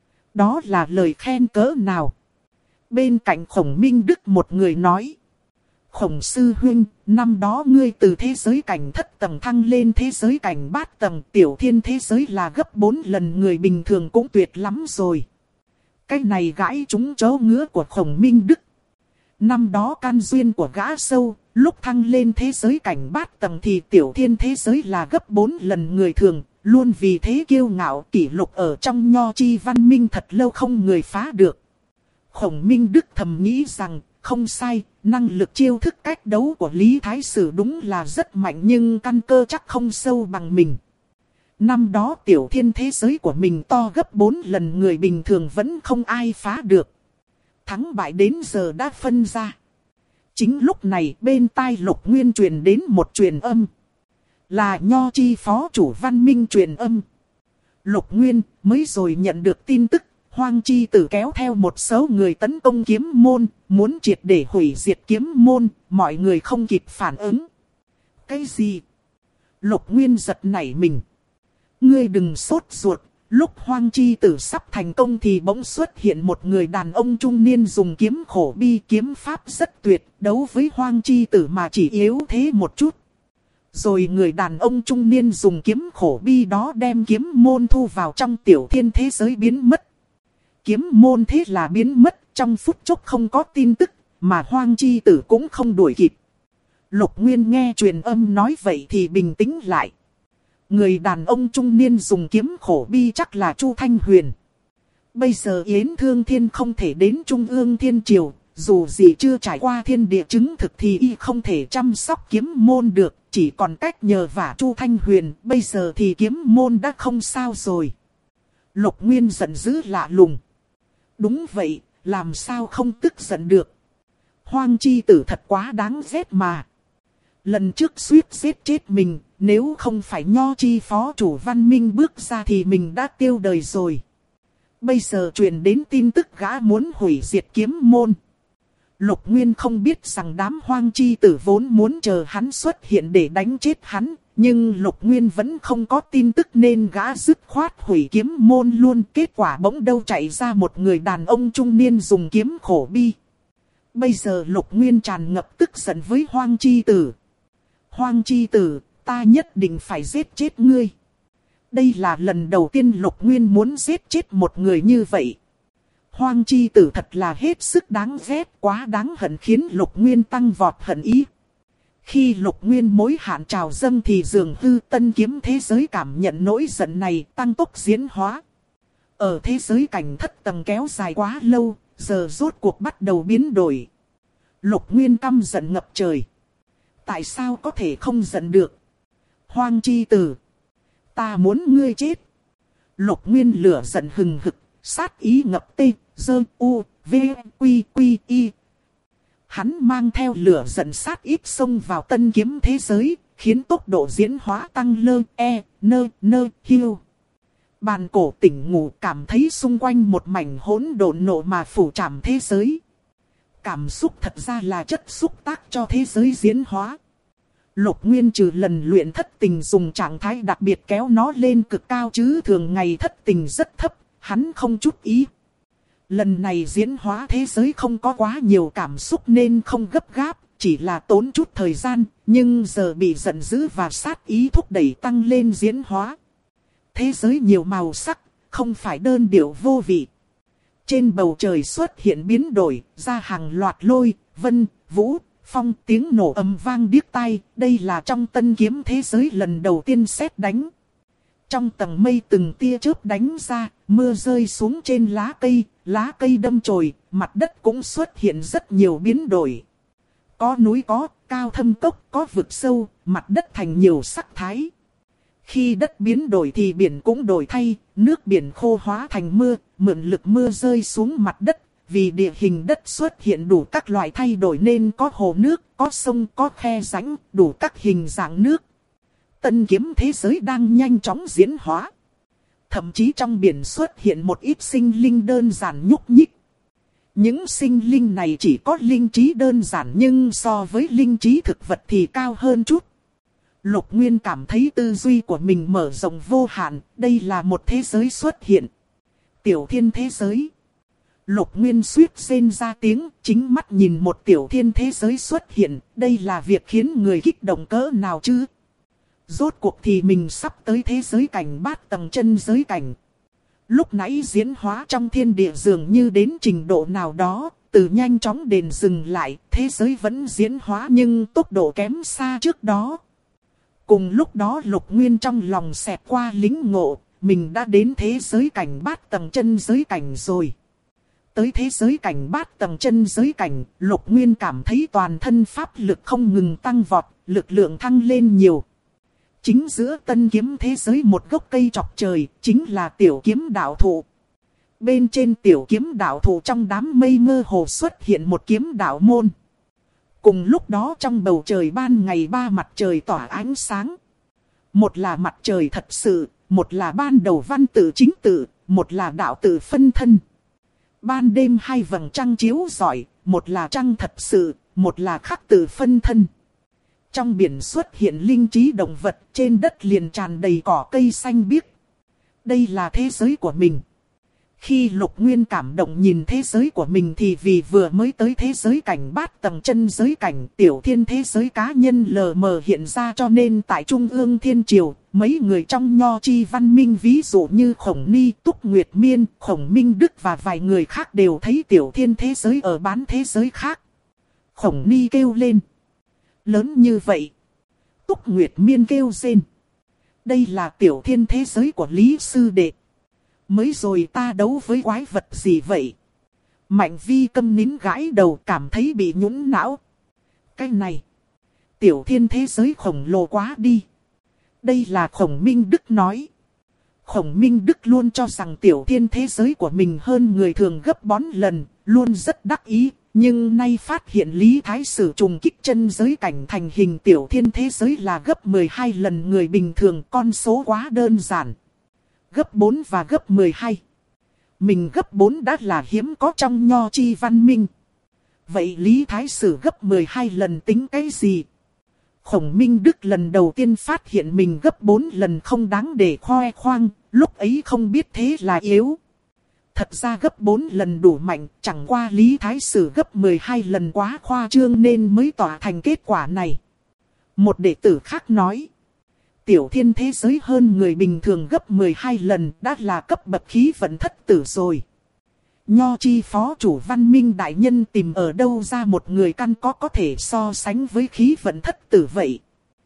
Đó là lời khen cỡ nào? Bên cạnh Khổng Minh Đức một người nói. Khổng sư huynh, năm đó ngươi từ thế giới cảnh thất tầng thăng lên thế giới cảnh bát tầng, tiểu thiên thế giới là gấp 4 lần người bình thường cũng tuyệt lắm rồi. Cái này gãi trúng chỗ ngứa của Khổng Minh Đức. Năm đó can duyên của gã sâu, lúc thăng lên thế giới cảnh bát tầng thì tiểu thiên thế giới là gấp 4 lần người thường, luôn vì thế kiêu ngạo, kỷ lục ở trong nho chi văn minh thật lâu không người phá được. Khổng Minh Đức thầm nghĩ rằng, không sai, năng lực chiêu thức cách đấu của Lý Thái Sử đúng là rất mạnh nhưng căn cơ chắc không sâu bằng mình. Năm đó tiểu thiên thế giới của mình to gấp 4 lần người bình thường vẫn không ai phá được. Thắng bại đến giờ đã phân ra. Chính lúc này bên tai Lục Nguyên truyền đến một truyền âm. Là Nho Chi phó chủ văn minh truyền âm. Lục Nguyên mới rồi nhận được tin tức. Hoang Chi Tử kéo theo một số người tấn công kiếm môn. Muốn triệt để hủy diệt kiếm môn. Mọi người không kịp phản ứng. Cái gì? Lục Nguyên giật nảy mình. Ngươi đừng sốt ruột. Lúc Hoang Chi Tử sắp thành công thì bỗng xuất hiện một người đàn ông trung niên dùng kiếm khổ bi, kiếm pháp rất tuyệt, đấu với Hoang Chi Tử mà chỉ yếu thế một chút. Rồi người đàn ông trung niên dùng kiếm khổ bi đó đem kiếm môn thu vào trong tiểu thiên thế giới biến mất. Kiếm môn thế là biến mất, trong phút chốc không có tin tức, mà Hoang Chi Tử cũng không đuổi kịp. Lục Nguyên nghe truyền âm nói vậy thì bình tĩnh lại. Người đàn ông trung niên dùng kiếm khổ bi chắc là Chu Thanh Huyền. Bây giờ Yến Thương Thiên không thể đến Trung ương Thiên Triều, dù gì chưa trải qua thiên địa chứng thực thì y không thể chăm sóc kiếm môn được, chỉ còn cách nhờ vả Chu Thanh Huyền, bây giờ thì kiếm môn đã không sao rồi. Lục Nguyên giận dữ lạ lùng. Đúng vậy, làm sao không tức giận được. Hoang Chi Tử thật quá đáng ghét mà. Lần trước suýt giết chết mình, nếu không phải Nho Chi phó chủ văn minh bước ra thì mình đã tiêu đời rồi. Bây giờ truyền đến tin tức gã muốn hủy diệt kiếm môn. Lục Nguyên không biết rằng đám Hoang Chi Tử vốn muốn chờ hắn xuất hiện để đánh chết hắn. Nhưng Lục Nguyên vẫn không có tin tức nên gã dứt khoát hủy kiếm môn luôn. Kết quả bỗng đâu chạy ra một người đàn ông trung niên dùng kiếm khổ bi. Bây giờ Lục Nguyên tràn ngập tức giận với Hoang Chi Tử. Hoang Chi Tử, ta nhất định phải giết chết ngươi. Đây là lần đầu tiên Lục Nguyên muốn giết chết một người như vậy. Hoang Chi Tử thật là hết sức đáng ghét, quá đáng hận khiến Lục Nguyên tăng vọt hận ý. Khi Lục Nguyên mối hạn trào dâng thì dường hư tân kiếm thế giới cảm nhận nỗi giận này tăng tốc diễn hóa. Ở thế giới cảnh thất tầng kéo dài quá lâu, giờ rốt cuộc bắt đầu biến đổi. Lục Nguyên căm giận ngập trời. Tại sao có thể không giận được? Hoang Chi Tử, ta muốn ngươi chết. Lục Nguyên lửa giận hừng hực, sát ý ngập tê, dơ u, v, quy quy y. Hắn mang theo lửa giận sát ý xông vào tân kiếm thế giới, khiến tốc độ diễn hóa tăng lơ, hiu. Bàn cổ tỉnh ngủ cảm thấy xung quanh một mảnh hỗn độn nổ mà phủ trảm thế giới. Cảm xúc thật ra là chất xúc tác cho thế giới diễn hóa. Lục Nguyên trừ lần luyện thất tình dùng trạng thái đặc biệt kéo nó lên cực cao chứ thường ngày thất tình rất thấp, hắn không chút ý. Lần này diễn hóa thế giới không có quá nhiều cảm xúc nên không gấp gáp, chỉ là tốn chút thời gian, nhưng giờ bị giận dữ và sát ý thúc đẩy tăng lên diễn hóa. Thế giới nhiều màu sắc, không phải đơn điệu vô vị. Trên bầu trời xuất hiện biến đổi, ra hàng loạt lôi, vân, vũ, phong, tiếng nổ ầm vang điếc tai, đây là trong tân kiếm thế giới lần đầu tiên sét đánh. Trong tầng mây từng tia chớp đánh ra, mưa rơi xuống trên lá cây đâm chồi, mặt đất cũng xuất hiện rất nhiều biến đổi. Có núi có, cao thâm cốc, có vực sâu, mặt đất thành nhiều sắc thái. Khi đất biến đổi thì biển cũng đổi thay, nước biển khô hóa thành mưa, mượn lực mưa rơi xuống mặt đất. Vì địa hình đất xuất hiện đủ các loại thay đổi nên có hồ nước, có sông, có khe rãnh, đủ các hình dạng nước. Tân kiếm thế giới đang nhanh chóng diễn hóa. Thậm chí trong biển xuất hiện một ít sinh linh đơn giản nhúc nhích. Những sinh linh này chỉ có linh trí đơn giản nhưng so với linh trí thực vật thì cao hơn chút. Lục Nguyên cảm thấy tư duy của mình mở rộng vô hạn, đây là một thế giới xuất hiện. Tiểu thiên thế giới. Lục Nguyên suýt rên ra tiếng, chính mắt nhìn một tiểu thiên thế giới xuất hiện, đây là việc khiến người kích động cỡ nào chứ? Rốt cuộc thì mình sắp tới thế giới cảnh bát tầng chân giới cảnh. Lúc nãy diễn hóa trong thiên địa dường như đến trình độ nào đó, từ nhanh chóng đền dừng lại, thế giới vẫn diễn hóa nhưng tốc độ kém xa trước đó. Cùng lúc đó Lục Nguyên trong lòng xẹt qua lính ngộ, mình đã đến thế giới cảnh bát tầng chân giới cảnh rồi. Tới thế giới cảnh bát tầng chân giới cảnh, Lục Nguyên cảm thấy toàn thân pháp lực không ngừng tăng vọt, lực lượng thăng lên nhiều. Chính giữa tân kiếm thế giới một gốc cây chọc trời, chính là tiểu kiếm đạo thụ. Bên trên tiểu kiếm đạo thụ trong đám mây mơ hồ xuất hiện một kiếm đạo môn. Cùng lúc đó trong bầu trời ban ngày ba mặt trời tỏa ánh sáng. Một là mặt trời thật sự, một là ban đầu văn tự chính tự, một là đạo tự phân thân. Ban đêm hai vầng trăng chiếu rọi, một là trăng thật sự, một là khắc tự phân thân. Trong biển xuất hiện linh trí động vật, trên đất liền tràn đầy cỏ cây xanh biếc. Đây là thế giới của mình. Khi Lục Nguyên cảm động nhìn thế giới của mình thì vì vừa mới tới thế giới cảnh bát tầng chân giới cảnh, tiểu thiên thế giới cá nhân lờ mờ hiện ra, cho nên tại Trung ương Thiên Triều, mấy người trong Nho Chi văn minh ví dụ như Khổng Ni, Túc Nguyệt Miên, Khổng Minh Đức và vài người khác đều thấy tiểu thiên thế giới ở bán thế giới khác. Khổng Ni kêu lên. Lớn như vậy. Túc Nguyệt Miên kêu rên. Đây là tiểu thiên thế giới của Lý Sư Đệ. Mới rồi ta đấu với quái vật gì vậy? Mạnh Vi câm nín gãi đầu, cảm thấy bị nhũn não. Cái này, tiểu thiên thế giới khổng lồ quá đi. Đây là Khổng Minh Đức nói. Khổng Minh Đức luôn cho rằng tiểu thiên thế giới của mình hơn người thường gấp bón lần, luôn rất đắc ý. Nhưng nay phát hiện Lý Thái Sử trùng kích chân giới cảnh thành hình tiểu thiên thế giới là gấp 12 lần người bình thường, con số quá đơn giản. Gấp 4 và gấp 12. Mình gấp 4 đã là hiếm có trong Nho Chi văn minh. Vậy Lý Thái Sử gấp 12 lần tính cái gì? Khổng Minh Đức lần đầu tiên phát hiện mình gấp 4 lần không đáng để khoe khoang, lúc ấy không biết thế là yếu. Thật ra gấp 4 lần đủ mạnh, chẳng qua Lý Thái Sử gấp 12 lần quá khoa trương nên mới tỏa thành kết quả này. Một đệ tử khác nói. Tiểu thiên thế giới hơn người bình thường gấp 12 lần đã là cấp bậc khí vận thất tử rồi. Nho Chi phó chủ văn minh đại nhân tìm ở đâu ra một người căn có thể so sánh với khí vận thất tử vậy?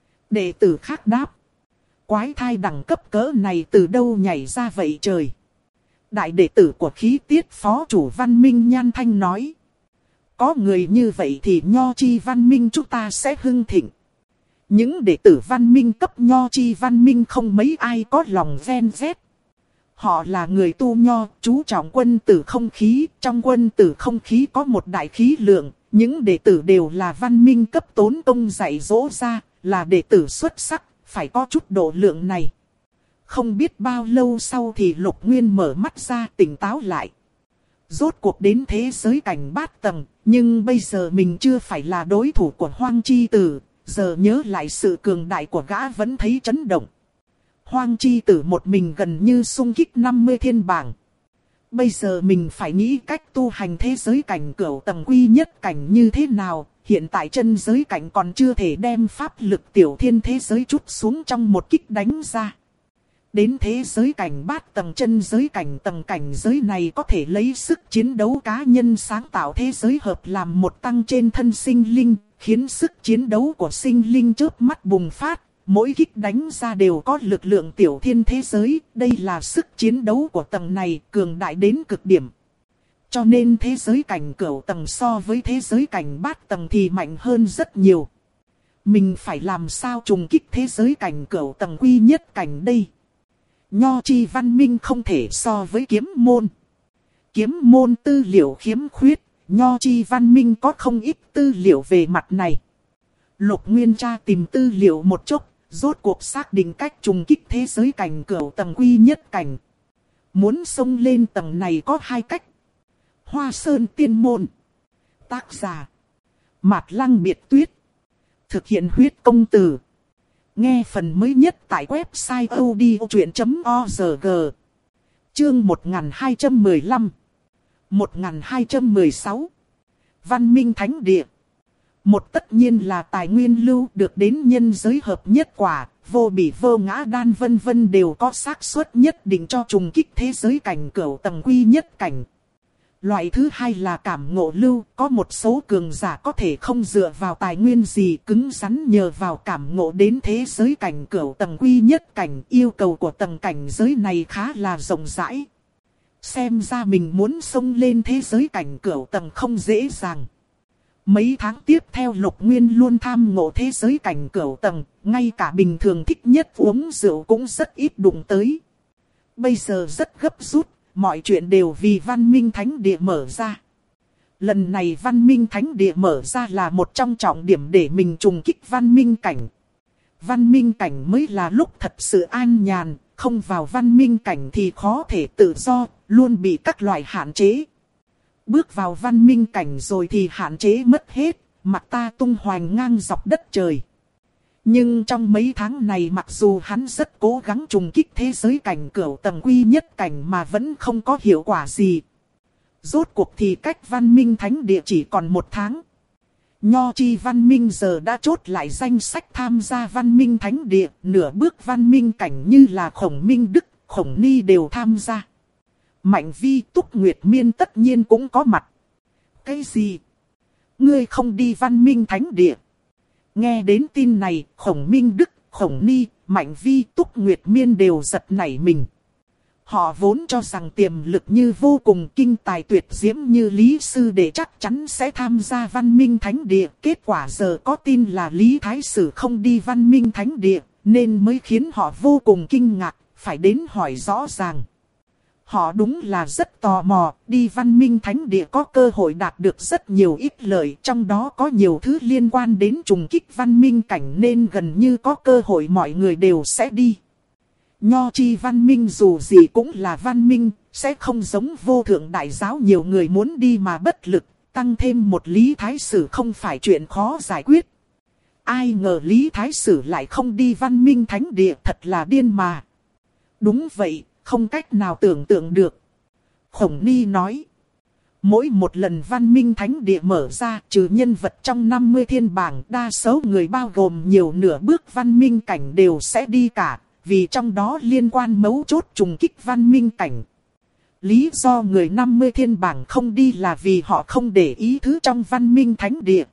Đệ tử khác đáp. Quái thai đẳng cấp cỡ này từ đâu nhảy ra vậy trời? Đại đệ tử của khí tiết phó chủ văn minh Nhan Thanh nói. Có người như vậy thì Nho Chi văn minh chúng ta sẽ hưng thịnh. Những đệ tử văn minh cấp Nho Chi văn minh không mấy ai có lòng ven vét. Họ là người tu Nho, chú trọng quân tử không khí. Trong quân tử không khí có một đại khí lượng. Những đệ tử đều là văn minh cấp tốn công dạy dỗ ra, là đệ tử xuất sắc, phải có chút độ lượng này. Không biết bao lâu sau thì Lục Nguyên mở mắt ra tỉnh táo lại. Rốt cuộc đến thế giới cảnh bát tầng, nhưng bây giờ mình chưa phải là đối thủ của Hoang Chi Tử. Giờ nhớ lại sự cường đại của gã vẫn thấy chấn động. Hoang Chi Tử một mình gần như xung kích 50 thiên bảng. Bây giờ mình phải nghĩ cách tu hành thế giới cảnh cửu tầng quy nhất cảnh như thế nào. Hiện tại chân giới cảnh còn chưa thể đem pháp lực tiểu thiên thế giới chút xuống trong một kích đánh ra. Đến thế giới cảnh bát tầng chân giới cảnh tầng cảnh giới này có thể lấy sức chiến đấu cá nhân sáng tạo thế giới hợp làm một tăng trên thân sinh linh, khiến sức chiến đấu của sinh linh chớp mắt bùng phát, mỗi kích đánh ra đều có lực lượng tiểu thiên thế giới, đây là sức chiến đấu của tầng này cường đại đến cực điểm. Cho nên thế giới cảnh cửu tầng so với thế giới cảnh bát tầng thì mạnh hơn rất nhiều. Mình phải làm sao trùng kích thế giới cảnh cửu tầng quy nhất cảnh đây? Nho Chi văn minh không thể so với kiếm môn. Kiếm môn tư liệu khiếm khuyết, Nho Chi văn minh có không ít tư liệu về mặt này. Lục Nguyên tra tìm tư liệu một chút, rốt cuộc xác định cách trùng kích thế giới cảnh cửu tầng quy nhất cảnh. Muốn xông lên tầng này có hai cách. Hoa Sơn Tiên Môn. Tác giả Mạt Lăng Biệt Tuyết. Thực hiện huyết công từ. Nghe phần mới nhất tại website odchuyện.org. Chương 1215. 1216. Văn minh thánh địa. Một tất nhiên là tài nguyên lưu được đến nhân giới hợp nhất quả, vô bỉ vô ngã đan vân vân đều có xác suất nhất định cho trùng kích thế giới cảnh cửu tầng quy nhất cảnh. Loại thứ hai là cảm ngộ lưu, có một số cường giả có thể không dựa vào tài nguyên gì cứng rắn nhờ vào cảm ngộ đến thế giới cảnh cửu tầng quy nhất cảnh. Yêu cầu của tầng cảnh giới này khá là rộng rãi. Xem ra mình muốn xông lên thế giới cảnh cửu tầng không dễ dàng. Mấy tháng tiếp theo Lục Nguyên luôn tham ngộ thế giới cảnh cửu tầng, ngay cả bình thường thích nhất uống rượu cũng rất ít đụng tới. Bây giờ rất gấp rút, mọi chuyện đều vì văn minh thánh địa mở ra. Lần này văn minh thánh địa mở ra là một trong trọng điểm để mình trùng kích văn minh cảnh. Văn minh cảnh mới là lúc thật sự an nhàn, không vào văn minh cảnh thì khó thể tự do, luôn bị các loại hạn chế. Bước vào văn minh cảnh rồi thì hạn chế mất hết, mặt ta tung hoành ngang dọc đất trời. Nhưng trong mấy tháng này mặc dù hắn rất cố gắng trùng kích thế giới cảnh cửu tầng quy nhất cảnh mà vẫn không có hiệu quả gì. Rốt cuộc thì cách văn minh thánh địa chỉ còn 1 tháng. Nho chi văn minh giờ đã chốt lại danh sách tham gia văn minh thánh địa, nửa bước văn minh cảnh như là Khổng Minh Đức, Khổng Ni đều tham gia. Mạnh Vi, Túc Nguyệt Miên tất nhiên cũng có mặt. Cái gì? Ngươi không đi văn minh thánh địa? Nghe đến tin này, Khổng Minh Đức, Khổng Ni, Mạnh Vi, Túc Nguyệt Miên đều giật nảy mình. Họ vốn cho rằng tiềm lực như vô cùng kinh tài tuyệt diễm như Lý Sư Đệ chắc chắn sẽ tham gia văn minh thánh địa. Kết quả giờ có tin là Lý Thái Sử không đi văn minh thánh địa, nên mới khiến họ vô cùng kinh ngạc, phải đến hỏi rõ ràng. Họ đúng là rất tò mò, đi văn minh thánh địa có cơ hội đạt được rất nhiều ích lợi, trong đó có nhiều thứ liên quan đến trùng kích văn minh cảnh nên gần như có cơ hội mọi người đều sẽ đi. Nho chi văn minh dù gì cũng là văn minh, sẽ không giống vô thượng đại giáo nhiều người muốn đi mà bất lực, tăng thêm một Lý Thái Sử không phải chuyện khó giải quyết. Ai ngờ Lý Thái Sử lại không đi văn minh thánh địa, thật là điên mà. Đúng vậy. Không cách nào tưởng tượng được. Khổng Ni nói. Mỗi một lần văn minh thánh địa mở ra, trừ nhân vật trong 50 thiên bảng, đa số người bao gồm nhiều nửa bước văn minh cảnh đều sẽ đi cả, vì trong đó liên quan mấu chốt trùng kích văn minh cảnh. Lý do người 50 thiên bảng không đi là vì họ không để ý thứ trong văn minh thánh địa.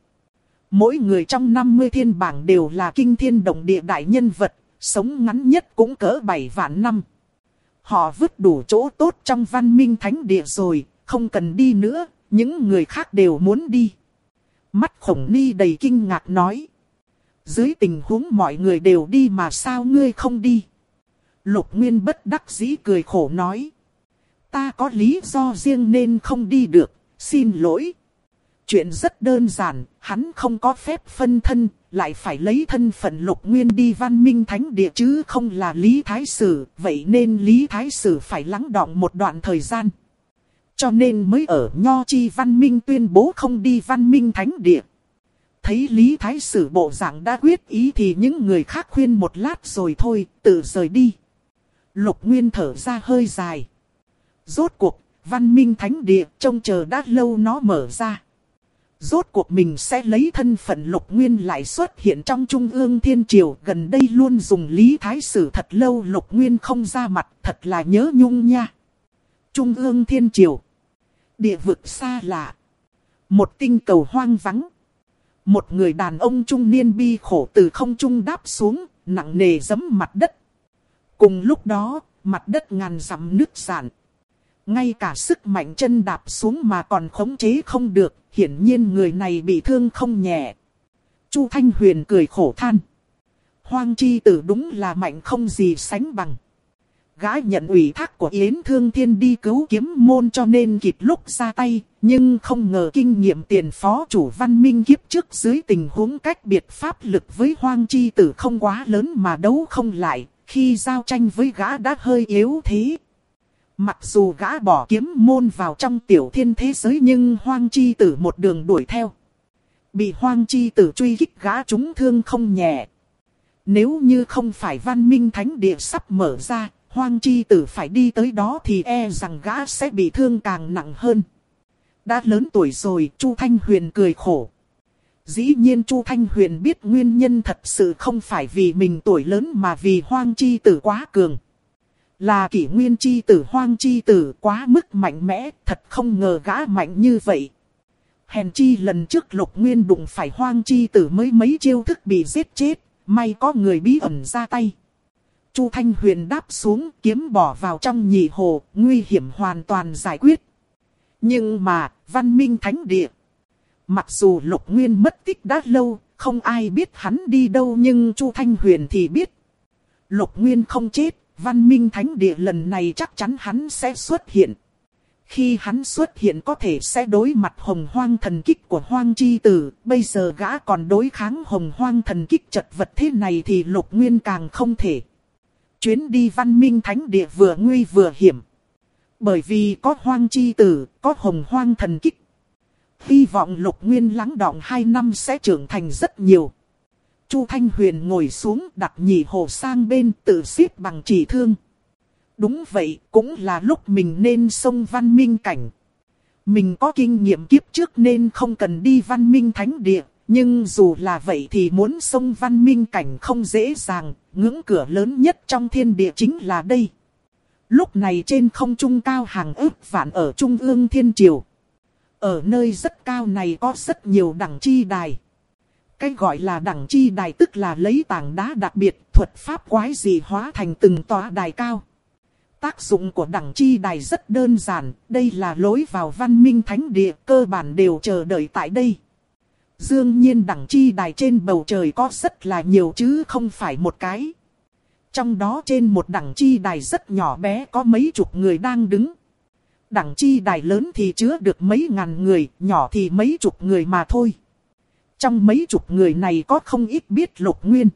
Mỗi người trong 50 thiên bảng đều là kinh thiên động địa đại nhân vật, sống ngắn nhất cũng cỡ 7 vạn năm. Họ vứt đủ chỗ tốt trong văn minh thánh địa rồi, không cần đi nữa, những người khác đều muốn đi. Mắt Khổng Ni đầy kinh ngạc nói. Dưới tình huống mọi người đều đi mà sao ngươi không đi? Lục Nguyên bất đắc dĩ cười khổ nói. Ta có lý do riêng nên không đi được, xin lỗi. Chuyện rất đơn giản, hắn không có phép phân thân, lại phải lấy thân phận Lục Nguyên đi văn minh thánh địa chứ không là Lý Thái Sử, vậy nên Lý Thái Sử phải lắng đọng một đoạn thời gian. Cho nên mới ở Nho Chi văn minh tuyên bố không đi văn minh thánh địa. Thấy Lý Thái Sử bộ dạng đã quyết ý thì những người khác khuyên một lát rồi thôi, tự rời đi. Lục Nguyên thở ra hơi dài. Rốt cuộc, văn minh thánh địa trông chờ đã lâu nó mở ra. Rốt cuộc mình sẽ lấy thân phận Lục Nguyên lại xuất hiện trong Trung ương Thiên Triều. Gần đây luôn dùng Lý Thái Sử thật lâu Lục Nguyên không ra mặt, thật là nhớ nhung nha. Trung ương Thiên Triều. Địa vực xa lạ. Một tinh cầu hoang vắng. Một người đàn ông trung niên bi khổ từ không trung đáp xuống, nặng nề giẫm mặt đất. Cùng lúc đó, mặt đất ngàn dặm nứt rạn. Ngay cả sức mạnh chân đạp xuống mà còn khống chế không được, hiển nhiên người này bị thương không nhẹ. Chu Thanh Huyền cười khổ than. Hoang chi tử đúng là mạnh không gì sánh bằng. Gã nhận ủy thác của Yến Thương Thiên đi cứu kiếm môn cho nên kịp lúc ra tay, nhưng không ngờ kinh nghiệm tiền phó chủ văn minh kiếp trước dưới tình huống cách biệt pháp lực với hoang chi tử không quá lớn mà đấu không lại, khi giao tranh với gã đã hơi yếu thế. Mặc dù gã bỏ kiếm môn vào trong tiểu thiên thế giới nhưng hoang chi tử một đường đuổi theo. Bị hoang chi tử truy kích gã trúng thương không nhẹ. Nếu như không phải văn minh thánh địa sắp mở ra, hoang chi tử phải đi tới đó thì e rằng gã sẽ bị thương càng nặng hơn. Đã lớn tuổi rồi, Chu Thanh Huyền cười khổ. Dĩ nhiên Chu Thanh Huyền biết nguyên nhân thật sự không phải vì mình tuổi lớn mà vì Hoang Chi Tử quá cường. Là Kỷ Nguyên Chi Tử Hoang Chi Tử quá mức mạnh mẽ, thật không ngờ gã mạnh như vậy. Hèn chi lần trước Lục Nguyên đụng phải Hoang Chi Tử mới mấy chiêu thức bị giết chết, may có người bí ẩn ra tay. Chu Thanh Huyền đáp xuống, kiếm bỏ vào trong nhị hồ, nguy hiểm hoàn toàn giải quyết. Nhưng mà, Văn Minh Thánh Địa. Mặc dù Lục Nguyên mất tích đã lâu, không ai biết hắn đi đâu, nhưng Chu Thanh Huyền thì biết. Lục Nguyên không chết, Văn Minh Thánh Địa lần này chắc chắn hắn sẽ xuất hiện. Khi hắn xuất hiện có thể sẽ đối mặt Hồng Hoang thần kích của Hoang Chi Tử, bây giờ gã còn đối kháng Hồng Hoang thần kích chật vật thế này thì Lục Nguyên càng không thể. Chuyến đi Văn Minh Thánh Địa vừa nguy vừa hiểm. Bởi vì có Hoang Chi Tử, có Hồng Hoang thần kích. Hy vọng Lục Nguyên lắng đọng 2 năm sẽ trưởng thành rất nhiều. Chu Thanh Huyền ngồi xuống đặt nhị hồ sang bên tự xếp bằng chỉ thương. Đúng vậy, cũng là lúc mình nên xông Văn Minh Cảnh. Mình có kinh nghiệm kiếp trước nên không cần đi Văn Minh Thánh Địa. Nhưng dù là vậy thì muốn xông Văn Minh Cảnh không dễ dàng, ngưỡng cửa lớn nhất trong thiên địa chính là đây. Lúc này trên không trung cao hàng ức vạn ở trung ương thiên triều. Ở nơi rất cao này có rất nhiều đẳng chi đài. Cái gọi là đẳng chi đài tức là lấy tảng đá đặc biệt, thuật pháp quái dị hóa thành từng tòa đài cao. Tác dụng của đẳng chi đài rất đơn giản, đây là lối vào Văn Minh Thánh Địa, cơ bản đều chờ đợi tại đây. Dường nhiên đẳng chi đài trên bầu trời có rất là nhiều chứ không phải một cái. Trong đó trên một đẳng chi đài rất nhỏ bé có mấy chục người đang đứng. Đẳng chi đài lớn thì chứa được mấy ngàn người, nhỏ thì mấy chục người mà thôi. Trong mấy chục người này có không ít biết Lục Nguyên.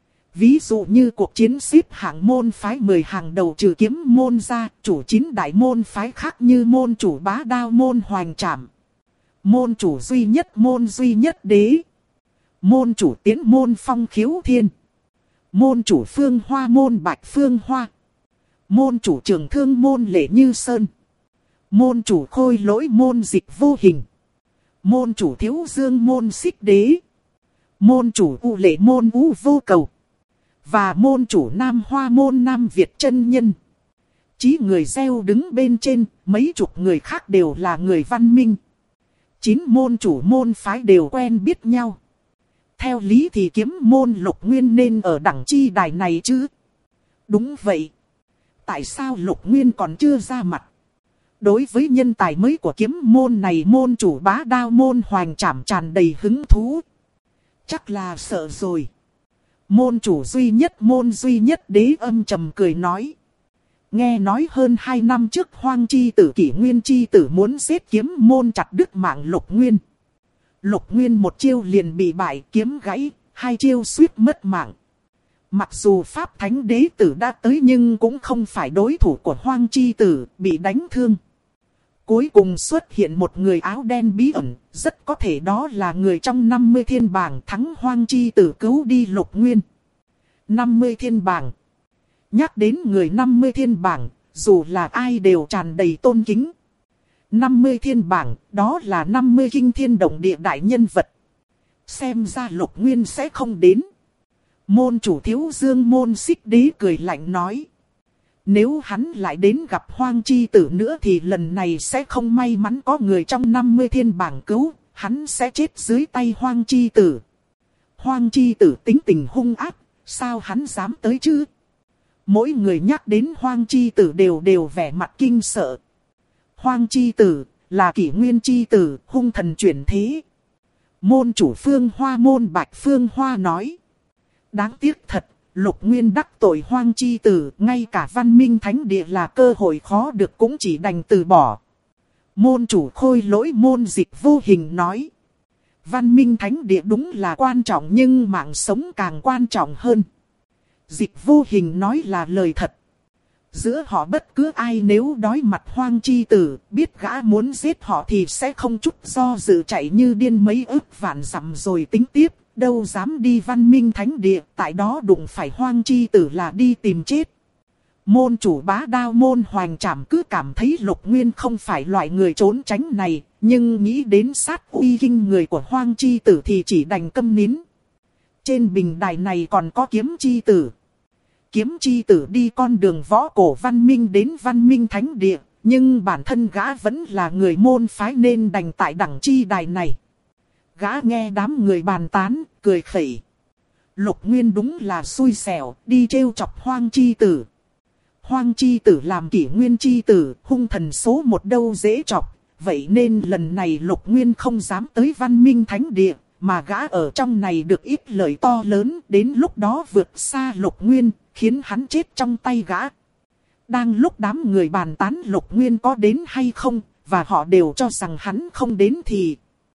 Ví dụ như cuộc chiến xếp hạng môn phái 10 hàng đầu trừ kiếm môn ra, chủ 9 đại môn phái khác như môn chủ Bá Đao môn Hoành Trảm. Môn chủ duy nhất đế. Môn chủ Tiến môn Phong Khiếu Thiên. Môn chủ Phương Hoa môn Bạch Phương Hoa. Môn chủ Trường Thương môn Lệ Như Sơn. Môn chủ Khôi Lỗi môn Dịch Vô Hình. Môn chủ Thiếu Dương môn Xích Đế. Môn chủ U Lệ môn U Vô Cầu. Và môn chủ Nam Hoa môn Nam Việt Chân Nhân. Chí người gieo đứng bên trên, mấy chục người khác đều là người văn minh. 9 môn chủ môn phái đều quen biết nhau. Theo lý thì kiếm môn Lục Nguyên nên ở đẳng chi đài này chứ. Đúng vậy. Tại sao Lục Nguyên còn chưa ra mặt? Đối với nhân tài mới của kiếm môn này, môn chủ Bá Đao môn Hoành Trảm tràn đầy hứng thú. Chắc là sợ rồi. Môn chủ duy nhất đế âm trầm cười nói. Nghe nói hơn 2 năm trước Hoang Chi Tử Kỷ Nguyên Chi Tử muốn giết kiếm môn chặt đứt mạng Lục Nguyên. Lục Nguyên một chiêu liền bị bại, kiếm gãy, 2 chiêu suýt mất mạng. Mặc dù Pháp Thánh Đế Tử đã tới nhưng cũng không phải đối thủ của Hoang Chi Tử, bị đánh thương. Cuối cùng xuất hiện một người áo đen bí ẩn, rất có thể đó là người trong 50 thiên bảng thắng Hoang Chi Tử cứu đi Lục Nguyên. 50 thiên bảng. Nhắc đến người 50 thiên bảng, dù là ai đều tràn đầy tôn kính. 50 thiên bảng, đó là 50 kinh thiên động địa đại nhân vật. Xem ra Lục Nguyên sẽ không đến. Môn chủ Thiếu Dương môn Xích Đế cười lạnh nói. Nếu hắn lại đến gặp Hoang Chi Tử nữa thì lần này sẽ không may mắn có người trong 50 thiên bảng cứu, hắn sẽ chết dưới tay Hoang Chi Tử. Hoang Chi Tử tính tình hung ác, sao hắn dám tới chứ? Mỗi người nhắc đến Hoang Chi Tử đều vẻ mặt kinh sợ. Hoang Chi Tử là Kỷ Nguyên Chi Tử, hung thần chuyển thế. Môn chủ Phương Hoa môn Bạch Phương Hoa nói. Đáng tiếc thật, Lục Nguyên đắc tội Hoang Chi Tử, ngay cả Văn Minh Thánh Địa là cơ hội khó được cũng chỉ đành từ bỏ. Môn chủ Khôi Lỗi môn Dịch Vô Hình nói. Văn Minh Thánh Địa đúng là quan trọng nhưng mạng sống càng quan trọng hơn. Dịch Vô Hình nói là lời thật. Giữa họ bất cứ ai nếu đối mặt Hoang Chi Tử, biết gã muốn giết họ thì sẽ không chút do dự chạy như điên mấy ức vạn dặm rồi tính tiếp. Đâu dám đi Văn Minh Thánh Địa, tại đó đụng phải Hoang Chi Tử là đi tìm chết. Môn chủ Bá Đao Môn Hoành Trảm cứ cảm thấy Lục Nguyên không phải loại người trốn tránh này, nhưng nghĩ đến sát uy kinh người của Hoang Chi Tử thì chỉ đành câm nín. Trên bình đài này còn có Kiếm Chi Tử. Kiếm Chi Tử đi con đường võ cổ văn minh đến văn minh thánh địa, nhưng bản thân gã vẫn là người môn phái nên đành tại đẳng chi đài này. Gã nghe đám người bàn tán, cười khẩy. Lục Nguyên đúng là xui xẻo, đi trêu chọc Hoang Chi Tử. Hoang Chi Tử làm Kỷ Nguyên Chi Tử, hung thần số một đâu dễ chọc. Vậy nên lần này Lục Nguyên không dám tới văn minh thánh địa, mà gã ở trong này được ít lợi to lớn, đến lúc đó vượt xa Lục Nguyên, khiến hắn chết trong tay gã. Đang lúc đám người bàn tán Lục Nguyên có đến hay không, và họ đều cho rằng hắn không đến thì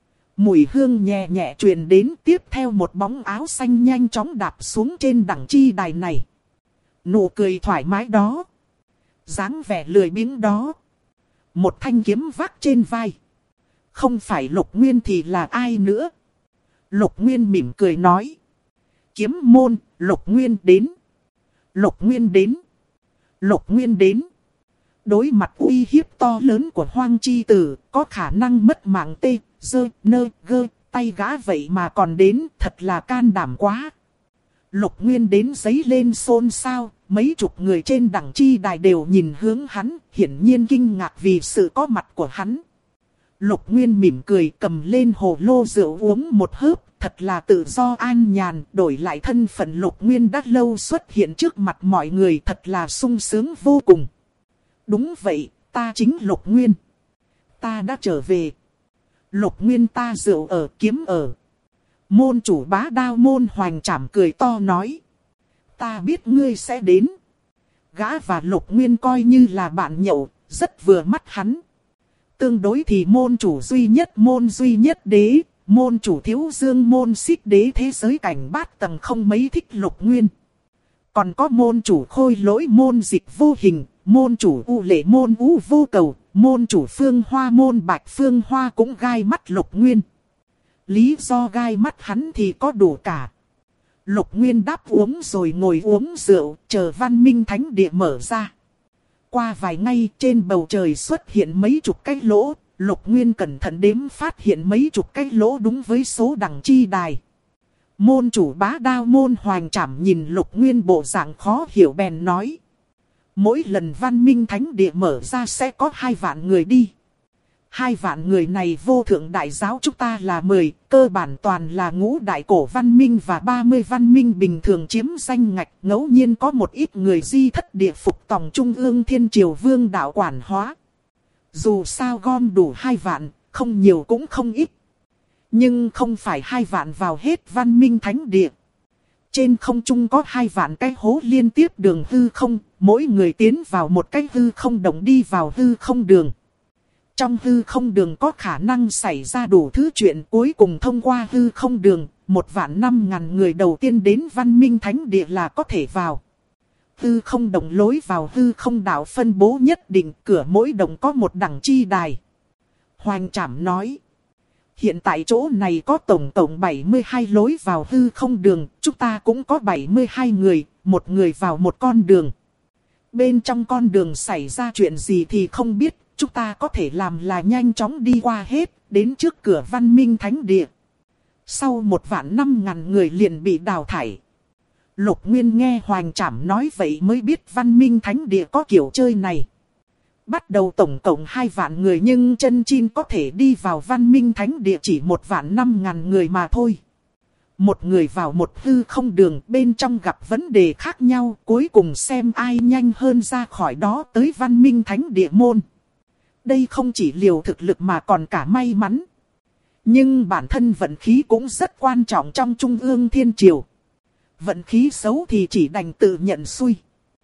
mùi hương nhẹ nhẹ truyền đến, tiếp theo một bóng áo xanh nhanh chóng đạp xuống trên đẳng chi đài này. Nụ cười thoải mái đó, dáng vẻ lười biếng đó, một thanh kiếm vác trên vai. Không phải Lục Nguyên thì là ai nữa? Lục Nguyên mỉm cười nói. Kiếm môn, Lục Nguyên đến. Lục Nguyên đến. Lục Nguyên đến. Đối mặt uy hiếp to lớn của Hoang Chi Tử, có khả năng mất mạng tê, dơ, nơ, gơ, tay gã vậy mà còn đến, thật là can đảm quá. Lục Nguyên đến giấy lên xôn xao, mấy chục người trên đẳng chi đài đều nhìn hướng hắn, hiển nhiên kinh ngạc vì sự có mặt của hắn. Lục Nguyên mỉm cười cầm lên hồ lô rượu uống một hớp, thật là tự do an nhàn, đổi lại thân phận Lục Nguyên đã lâu xuất hiện trước mặt mọi người, thật là sung sướng vô cùng. Đúng vậy, ta chính Lục Nguyên. Ta đã trở về. Lục Nguyên ta rượu ở kiếm ở. Môn chủ Bá Đao Môn Hoành Trảm cười to nói. Ta biết ngươi sẽ đến. Gã và Lục Nguyên coi như là bạn nhậu, rất vừa mắt hắn. Tương đối thì môn chủ duy nhất đế, môn chủ Thiếu Dương môn xích đế thế giới cảnh bát tầng không mấy thích Lục Nguyên. Còn có môn chủ Khôi Lỗi môn dịch vô hình, môn chủ U Lệ môn U vô cầu, môn chủ Phương Hoa môn Bạch Phương Hoa cũng gai mắt Lục Nguyên. Lý do gai mắt hắn thì có đủ cả. Lục Nguyên đáp uống rồi ngồi uống rượu, chờ văn minh thánh địa mở ra. Qua vài ngày trên bầu trời xuất hiện mấy chục cái lỗ, Lục Nguyên cẩn thận đếm phát hiện mấy chục cái lỗ đúng với số đẳng chi đài. Môn chủ Bá Đao Môn Hoành Trảm nhìn Lục Nguyên bộ dạng khó hiểu bèn nói. Mỗi lần văn minh thánh địa mở ra sẽ có 2 vạn người đi. 2 vạn người này vô thượng đại giáo chúng ta là 10, cơ bản toàn là ngũ đại cổ văn minh và 30 văn minh bình thường chiếm danh ngạch. Ngẫu nhiên có một ít người di thất địa phục tòng trung ương thiên triều vương đạo quản hóa. Dù sao gom đủ 2 vạn, không nhiều cũng không ít. Nhưng không phải 2 vạn vào hết văn minh thánh địa. Trên không trung có 2 vạn cái hố liên tiếp đường hư không, mỗi người tiến vào một cái hư không đồng đi vào hư không đường. Trong hư không đường có khả năng xảy ra đủ thứ chuyện, cuối cùng thông qua hư không đường, 1.500.000 người đầu tiên đến văn minh thánh địa là có thể vào. Hư không đồng lối vào hư không đảo phân bố nhất định, cửa mỗi đồng có một đẳng chi đài. Hoành Trảm nói. Hiện tại chỗ này có tổng 72 lối vào hư không đường, chúng ta cũng có 72 người, một người vào một con đường. Bên trong con đường xảy ra chuyện gì thì không biết, chúng ta có thể làm là nhanh chóng đi qua hết, đến trước cửa văn minh thánh địa. Sau 1.500.000 người liền bị đào thải. Lục Nguyên nghe Hoành Trảm nói vậy mới biết văn minh thánh địa có kiểu chơi này. Bắt đầu tổng cộng 2 vạn người nhưng chân chin có thể đi vào văn minh thánh địa chỉ 1.500.000 người mà thôi. Một người vào một hư không đường, bên trong gặp vấn đề khác nhau, cuối cùng xem ai nhanh hơn ra khỏi đó tới văn minh thánh địa môn. Đây không chỉ liều thực lực mà còn cả may mắn. Nhưng bản thân vận khí cũng rất quan trọng trong trung ương thiên triều. Vận khí xấu thì chỉ đành tự nhận xui.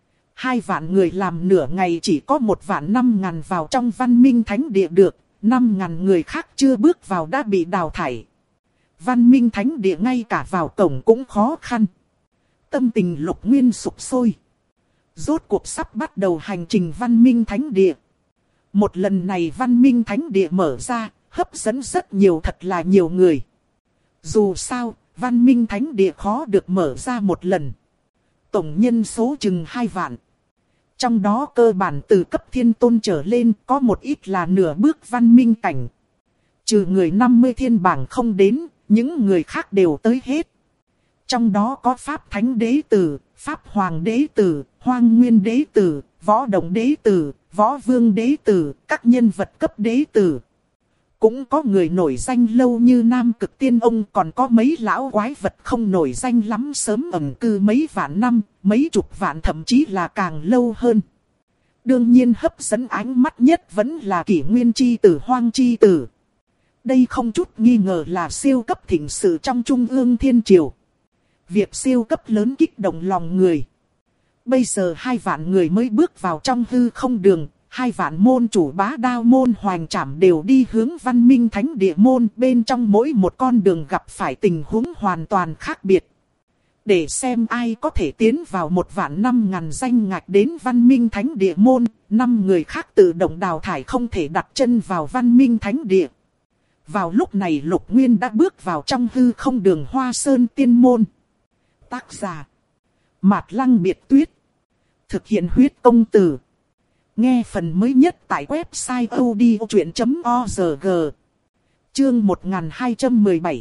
2 vạn người làm nửa ngày chỉ có 1.500.000 vào trong văn minh thánh địa được, 5.000 người khác chưa bước vào đã bị đào thải. Văn minh thánh địa ngay cả vào cổng cũng khó khăn. Tâm tình Lục Nguyên sục sôi. Rốt cuộc sắp bắt đầu hành trình văn minh thánh địa. Một lần này văn minh thánh địa mở ra, hấp dẫn rất nhiều, thật là nhiều người. Dù sao, văn minh thánh địa khó được mở ra một lần. Tổng nhân số chừng 2 vạn. Trong đó cơ bản từ cấp thiên tôn trở lên có một ít là nửa bước văn minh cảnh. Trừ người 50 thiên bảng không đến, những người khác đều tới hết. Trong đó có Pháp Thánh Đế Tử, Pháp Hoàng Đế Tử, Hoang Nguyên Đế Tử, Võ Động Đế Tử, Võ Vương Đế Tử, các nhân vật cấp Đế Tử. Cũng có người nổi danh lâu như Nam Cực Tiên Ông, còn có mấy lão quái vật không nổi danh lắm sớm ẩn cư mấy vạn năm, mấy chục vạn thậm chí là càng lâu hơn. Đương nhiên hấp dẫn ánh mắt nhất vẫn là Kỷ Nguyên Chi Tử, Hoang Chi Tử. Đây không chút nghi ngờ là siêu cấp thịnh sự trong Trung ương Thiên Triều. Việc siêu cấp lớn kích động lòng người. Bây giờ 2 vạn người mới bước vào trong hư không đường, 2 vạn môn chủ bá đao môn hoành trảm đều đi hướng văn minh thánh địa môn, bên trong mỗi một con đường gặp phải tình huống hoàn toàn khác biệt. Để xem ai có thể tiến vào 1.500.000 danh ngạch đến văn minh thánh địa môn, 5 người khác tự động đào thải không thể đặt chân vào văn minh thánh địa. Vào lúc này Lục Nguyên đã bước vào trong hư không đường Hoa Sơn Tiên Môn. Tác giả Mạt Lăng Biệt Tuyết, thực hiện huyết công từ. Nghe phần mới nhất tại website odchuyện.org. Chương 1217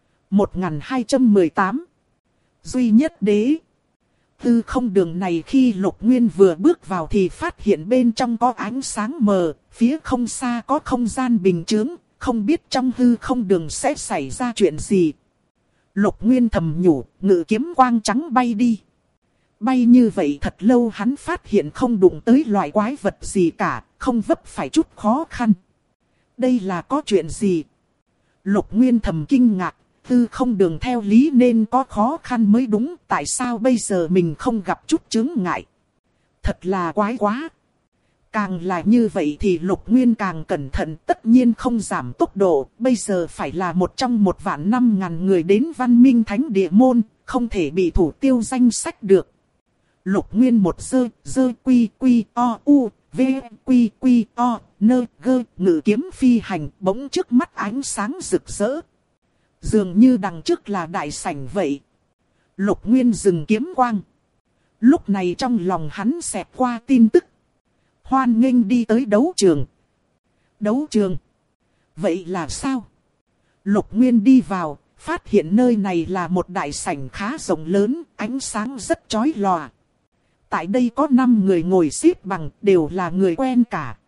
1218 Duy nhất đế. Hư không đường này khi Lục Nguyên vừa bước vào thì phát hiện bên trong có ánh sáng mờ, phía không xa có không gian bình chướng, không biết trong hư không đường sẽ xảy ra chuyện gì. Lục Nguyên thầm nhủ, ngự kiếm quang trắng bay đi. Bay như vậy thật lâu hắn phát hiện không đụng tới loại quái vật gì cả, không vấp phải chút khó khăn. Đây là có chuyện gì? Lục Nguyên thầm kinh ngạc, hư không đường theo lý nên có khó khăn mới đúng, tại sao bây giờ mình không gặp chút chướng ngại? Thật là quái quá. Càng là như vậy thì Lục Nguyên càng cẩn thận, tất nhiên không giảm tốc độ, bây giờ phải là một trong 1.500.000 người đến văn minh thánh địa môn, không thể bị thủ tiêu danh sách được. Lục Nguyên một dơ quy quy o u v quy quy o nơ gơ ngự kiếm phi hành, bỗng trước mắt ánh sáng rực rỡ. Dường như đằng trước là đại sảnh vậy. Lục Nguyên dừng kiếm quang. Lúc này trong lòng hắn xẹt qua tin tức. Hoan nghênh đi tới đấu trường. Đấu trường? Vậy là sao? Lục Nguyên đi vào, phát hiện nơi này là một đại sảnh khá rộng lớn, ánh sáng rất chói lòa. Tại đây có 5 người ngồi xếp bằng, đều là người quen cả.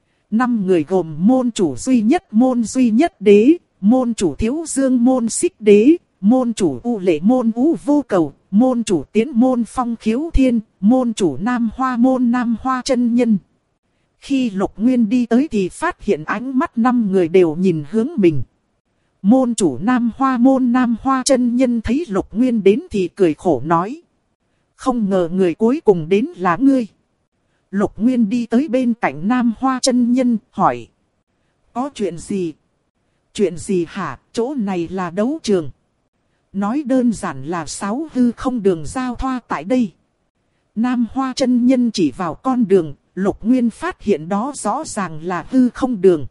5 người gồm môn chủ duy nhất đế, môn chủ Thiếu Dương môn Xích Đế, môn chủ U Lệ môn U Vô Cầu, môn chủ Tiến môn Phong Khiếu Thiên, môn chủ Nam Hoa môn Nam Hoa Chân Nhân. Khi Lục Nguyên đi tới thì phát hiện ánh mắt 5 người đều nhìn hướng mình. Môn chủ Nam Hoa Chân Nhân thấy Lục Nguyên đến thì cười khổ nói. Không ngờ người cuối cùng đến là ngươi. Lục Nguyên đi tới bên cạnh Nam Hoa Chân Nhân, hỏi. Có chuyện gì? Chuyện gì hả? Chỗ này là đấu trường. Nói đơn giản là 6 hư không đường giao thoa tại đây. Nam Hoa Chân Nhân chỉ vào con đường, Lục Nguyên phát hiện đó rõ ràng là hư không đường.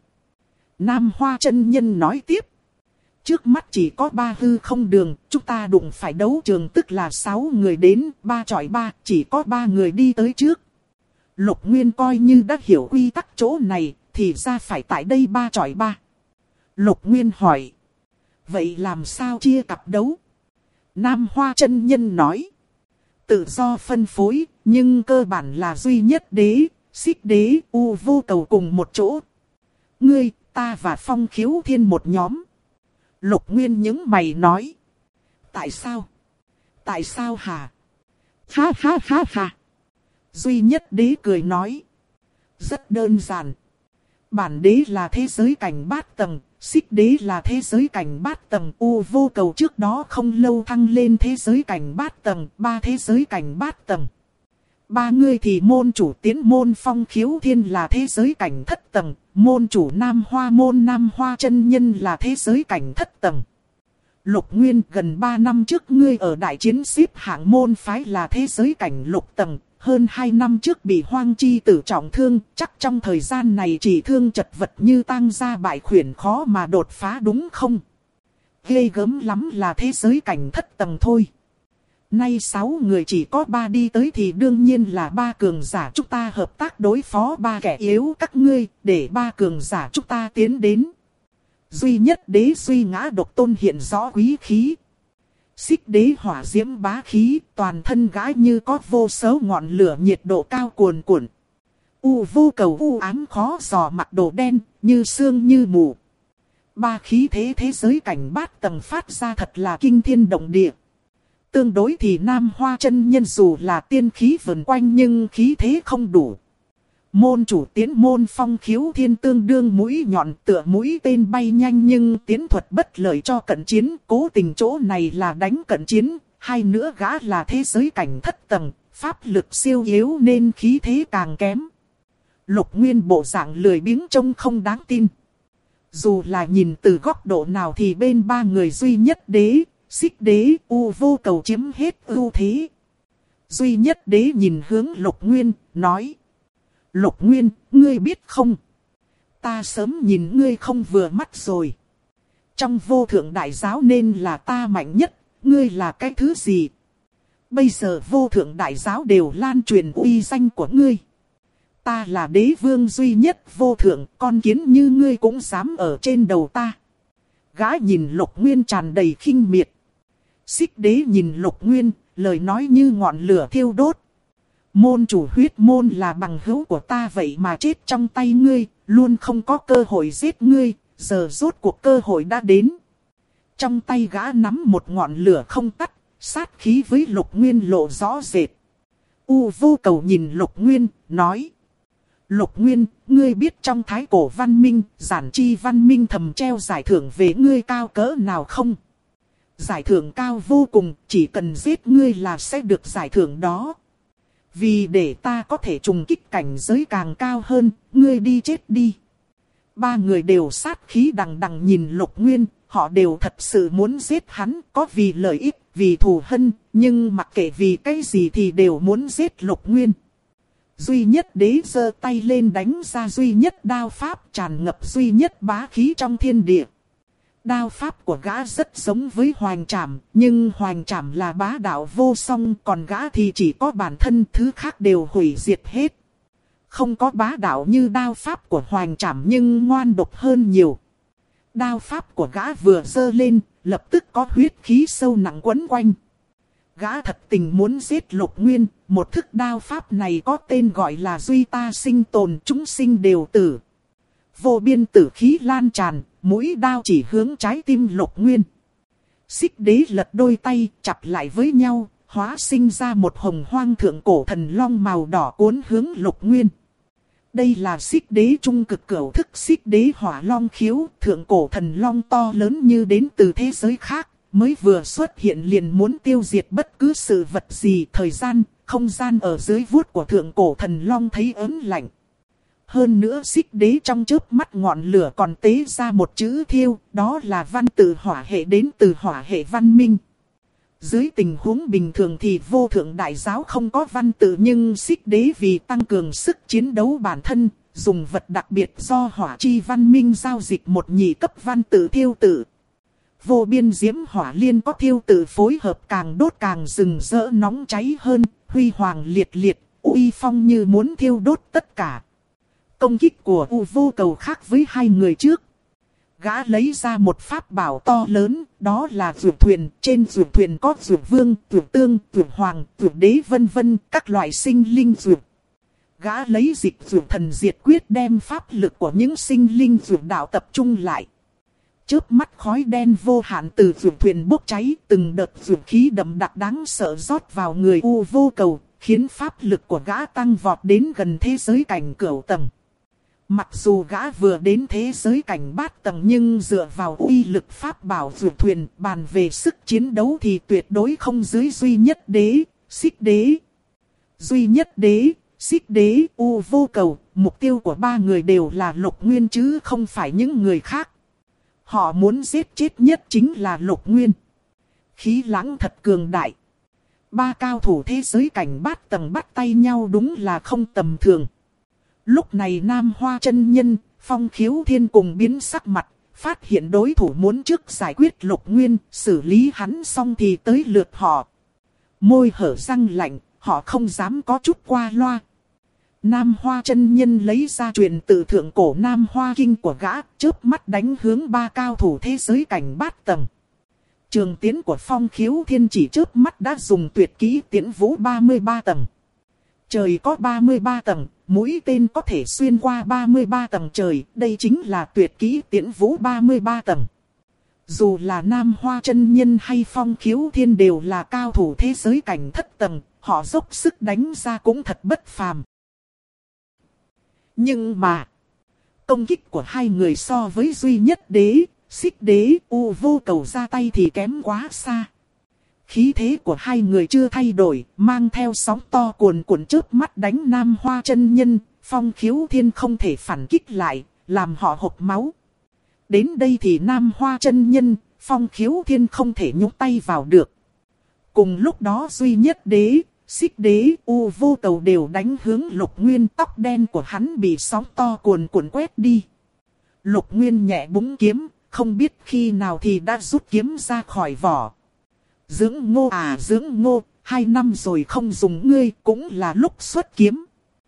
Nam Hoa Chân Nhân nói tiếp. Trước mắt chỉ có 3 hư không đường, chúng ta đụng phải đấu trường tức là 6 người đến, 3 chọi 3, chỉ có 3 người đi tới trước. Lục Nguyên coi như đã hiểu quy tắc chỗ này, thì ra phải tại đây 3 chọi 3. Lục Nguyên hỏi. Vậy làm sao chia cặp đấu? Nam Hoa Chân Nhân nói. Tự do phân phối, nhưng cơ bản là duy nhất đế, Xích Đế, U Vô Cầu cùng một chỗ. Ngươi, ta và Phong Khiếu Thiên một nhóm. Lục Nguyên những mày nói. Tại sao? Tại sao hả? Ha ha ha ha. Duy nhất đế cười nói. Rất đơn giản. Bản đế là thế giới cảnh bát tầng, Xích Đế là thế giới cảnh bát tầng, U Vô Cầu trước đó không lâu thăng lên thế giới cảnh bát tầng, 3 thế giới cảnh bát tầng. 3 người thì môn chủ Tiến môn Phong Khiếu Thiên là thế giới cảnh thất tầng, môn chủ Nam Hoa Chân Nhân là thế giới cảnh thất tầng. Lục Nguyên, gần 3 năm trước ngươi ở đại chiến xếp hạng môn phái là thế giới cảnh lục tầng, hơn 2 năm trước bị Hoang Chi Tử trọng thương, chắc trong thời gian này chỉ thương chật vật như tang gia bại khuyển, khó mà đột phá đúng không? Ghê gớm lắm là thế giới cảnh thất tầng thôi. Nay 6 người chỉ có 3 đi tới thì đương nhiên là 3 cường giả chúng ta hợp tác đối phó 3 kẻ yếu các ngươi, để 3 cường giả chúng ta tiến đến. Duy nhất đế duy ngã độc tôn hiện rõ quý khí. Xích đế hỏa diễm bá khí, toàn thân gã như có vô số ngọn lửa nhiệt độ cao cuồn cuộn. U vô cầu u ám khó dò mặc đồ đen, như sương như mù. 3 khí thế thế giới cảnh bát tầng phát ra thật là kinh thiên động địa. Tương đối thì Nam Hoa chân nhân dù là tiên khí vần quanh nhưng khí thế không đủ. Môn chủ tiến môn phong khiếu thiên tương đương mũi nhọn tựa mũi tên bay nhanh nhưng tiến thuật bất lợi cho cận chiến. Cố tình chỗ này là đánh cận chiến, hai nữa gã là thế giới cảnh thất tầng, pháp lực siêu yếu nên khí thế càng kém. Lục Nguyên bộ dạng lười biếng trông không đáng tin. Dù là nhìn từ góc độ nào thì bên 3 người duy nhất đế, xích đế, u vô cầu chiếm hết ưu thế. Duy nhất đế nhìn hướng Lục Nguyên, nói. Lục Nguyên, ngươi biết không? Ta sớm nhìn ngươi không vừa mắt rồi. Trong vô thượng đại giáo nên là ta mạnh nhất, ngươi là cái thứ gì? Bây giờ vô thượng đại giáo đều lan truyền uy danh của ngươi. Ta là đế vương duy nhất vô thượng, con kiến như ngươi cũng dám ở trên đầu ta. Gã nhìn Lục Nguyên tràn đầy khinh miệt. Xích đế nhìn Lục Nguyên, lời nói như ngọn lửa thiêu đốt. Môn chủ huyết môn là bằng hữu của ta vậy mà chết trong tay ngươi, luôn không có cơ hội giết ngươi, giờ rốt cuộc cơ hội đã đến. Trong tay gã nắm một ngọn lửa không tắt, sát khí với Lục Nguyên lộ rõ rệt. U vô cầu nhìn Lục Nguyên, nói. Lục Nguyên, ngươi biết trong thái cổ văn minh, giản chi văn minh thầm treo giải thưởng về ngươi cao cỡ nào không? Giải thưởng cao vô cùng, chỉ cần giết ngươi là sẽ được giải thưởng đó. Vì để ta có thể trùng kích cảnh giới càng cao hơn, ngươi đi chết đi. 3 người đều sát khí đằng đằng nhìn Lục Nguyên, họ đều thật sự muốn giết hắn, có vì lợi ích, vì thù hận, nhưng mặc kệ vì cái gì thì đều muốn giết Lục Nguyên. Duy nhất đế giơ tay lên đánh ra duy nhất đao pháp tràn ngập duy nhất bá khí trong thiên địa. Đao pháp của gã rất giống với hoành trảm, nhưng hoành trảm là bá đạo vô song, còn gã thì chỉ có bản thân, thứ khác đều hủy diệt hết. Không có bá đạo như đao pháp của hoành trảm nhưng ngoan độc hơn nhiều. Đao pháp của gã vừa giơ lên, lập tức có huyết khí sâu nặng quấn quanh. Gã thật tình muốn giết Lục Nguyên, một thức đao pháp này có tên gọi là duy ta sinh tồn, chúng sinh đều tử. Vô biên tử khí lan tràn, mũi đao chỉ hướng trái tim Lục Nguyên. Xích đế lật đôi tay, chặp lại với nhau, hóa sinh ra một hồng hoang thượng cổ thần long màu đỏ cuốn hướng Lục Nguyên. Đây là xích đế trung cực cửu thức xích đế hỏa long khiếu, thượng cổ thần long to lớn như đến từ thế giới khác, mới vừa xuất hiện liền muốn tiêu diệt bất cứ sự vật gì, thời gian, không gian ở dưới vuốt của thượng cổ thần long thấy ớn lạnh. Hơn nữa xích đế trong chớp mắt ngọn lửa còn tế ra một chữ thiêu, đó là văn tự hỏa hệ đến từ hỏa hệ văn minh. Dưới tình huống bình thường thì vô thượng đại giáo không có văn tự, nhưng xích đế vì tăng cường sức chiến đấu bản thân, dùng vật đặc biệt do hỏa chi văn minh giao dịch một nhị cấp văn tự thiêu tự. Vô biên diễm hỏa liên có thiêu tự phối hợp càng đốt càng rừng rỡ nóng cháy hơn, huy hoàng liệt liệt, uy phong như muốn thiêu đốt tất cả. Công kích của U vô cầu khác với 2 người trước. Gã lấy ra một pháp bảo to lớn, đó là vượt thuyền. Trên vượt thuyền có vượt vương, vượt tương, vượt hoàng, vượt đế vân vân, các loại sinh linh vượt. Gã lấy dịch vượt thần diệt quyết đem pháp lực của những sinh linh vượt đạo tập trung lại. Chớp mắt khói đen vô hạn từ vượt thuyền bốc cháy, từng đợt vượt khí đậm đặc đáng sợ rót vào người U vô cầu, khiến pháp lực của gã tăng vọt đến gần thế giới cảnh cửu tầng. Mặc dù gã vừa đến thế giới cảnh bát tầng nhưng dựa vào uy lực pháp bảo vượt thuyền, bàn về sức chiến đấu thì tuyệt đối không dưới duy nhất đế, xích đế. Duy nhất đế, xích đế, U vô cầu, mục tiêu của 3 người đều là Lục Nguyên chứ không phải những người khác. Họ muốn giết chết nhất chính là Lục Nguyên. Khí lãng thật cường đại. 3 cao thủ thế giới cảnh bát tầng bắt tay nhau đúng là không tầm thường. Lúc này Nam Hoa chân nhân, Phong Khiếu Thiên cùng biến sắc mặt, phát hiện đối thủ muốn trước giải quyết Lục Nguyên, xử lý hắn xong thì tới lượt họ. Môi hở răng lạnh, họ không dám có chút qua loa. Nam Hoa chân nhân lấy ra truyền từ thượng cổ Nam Hoa kinh của gã, chớp mắt đánh hướng ba cao thủ thế giới cảnh bát tầng. Trường tiến của Phong Khiếu Thiên chỉ chớp mắt đã dùng tuyệt kỹ Tiễn Vũ 33 tầng. Trời có 33 tầng, mũi tên có thể xuyên qua 33 tầng trời, đây chính là tuyệt kỹ Tiễn Vũ 33 tầng. Dù là Nam Hoa chân nhân hay Phong Khiếu Thiên đều là cao thủ thế giới cảnh thất tầng, họ dốc sức đánh ra cũng thật bất phàm. Nhưng mà, công kích của hai người so với duy nhất đế, xích đế, U Vô Cầu ra tay thì kém quá xa. Khí thế của hai người chưa thay đổi, mang theo sóng to cuồn cuộn chớp mắt đánh Nam Hoa chân nhân, Phong Khiếu Thiên không thể phản kích lại, làm họ hộc máu. Đến đây thì Nam Hoa chân nhân, Phong Khiếu Thiên không thể nhúng tay vào được. Cùng lúc đó duy nhất đế, xích đế, U Vô Cầu đều đánh hướng Lục Nguyên, tóc đen của hắn bị sóng to cuồn cuộn quét đi. Lục Nguyên nhẹ búng kiếm, không biết khi nào thì đã rút kiếm ra khỏi vỏ. Dưỡng Ngô à Dưỡng Ngô, 2 năm rồi không dùng ngươi, cũng là lúc xuất kiếm.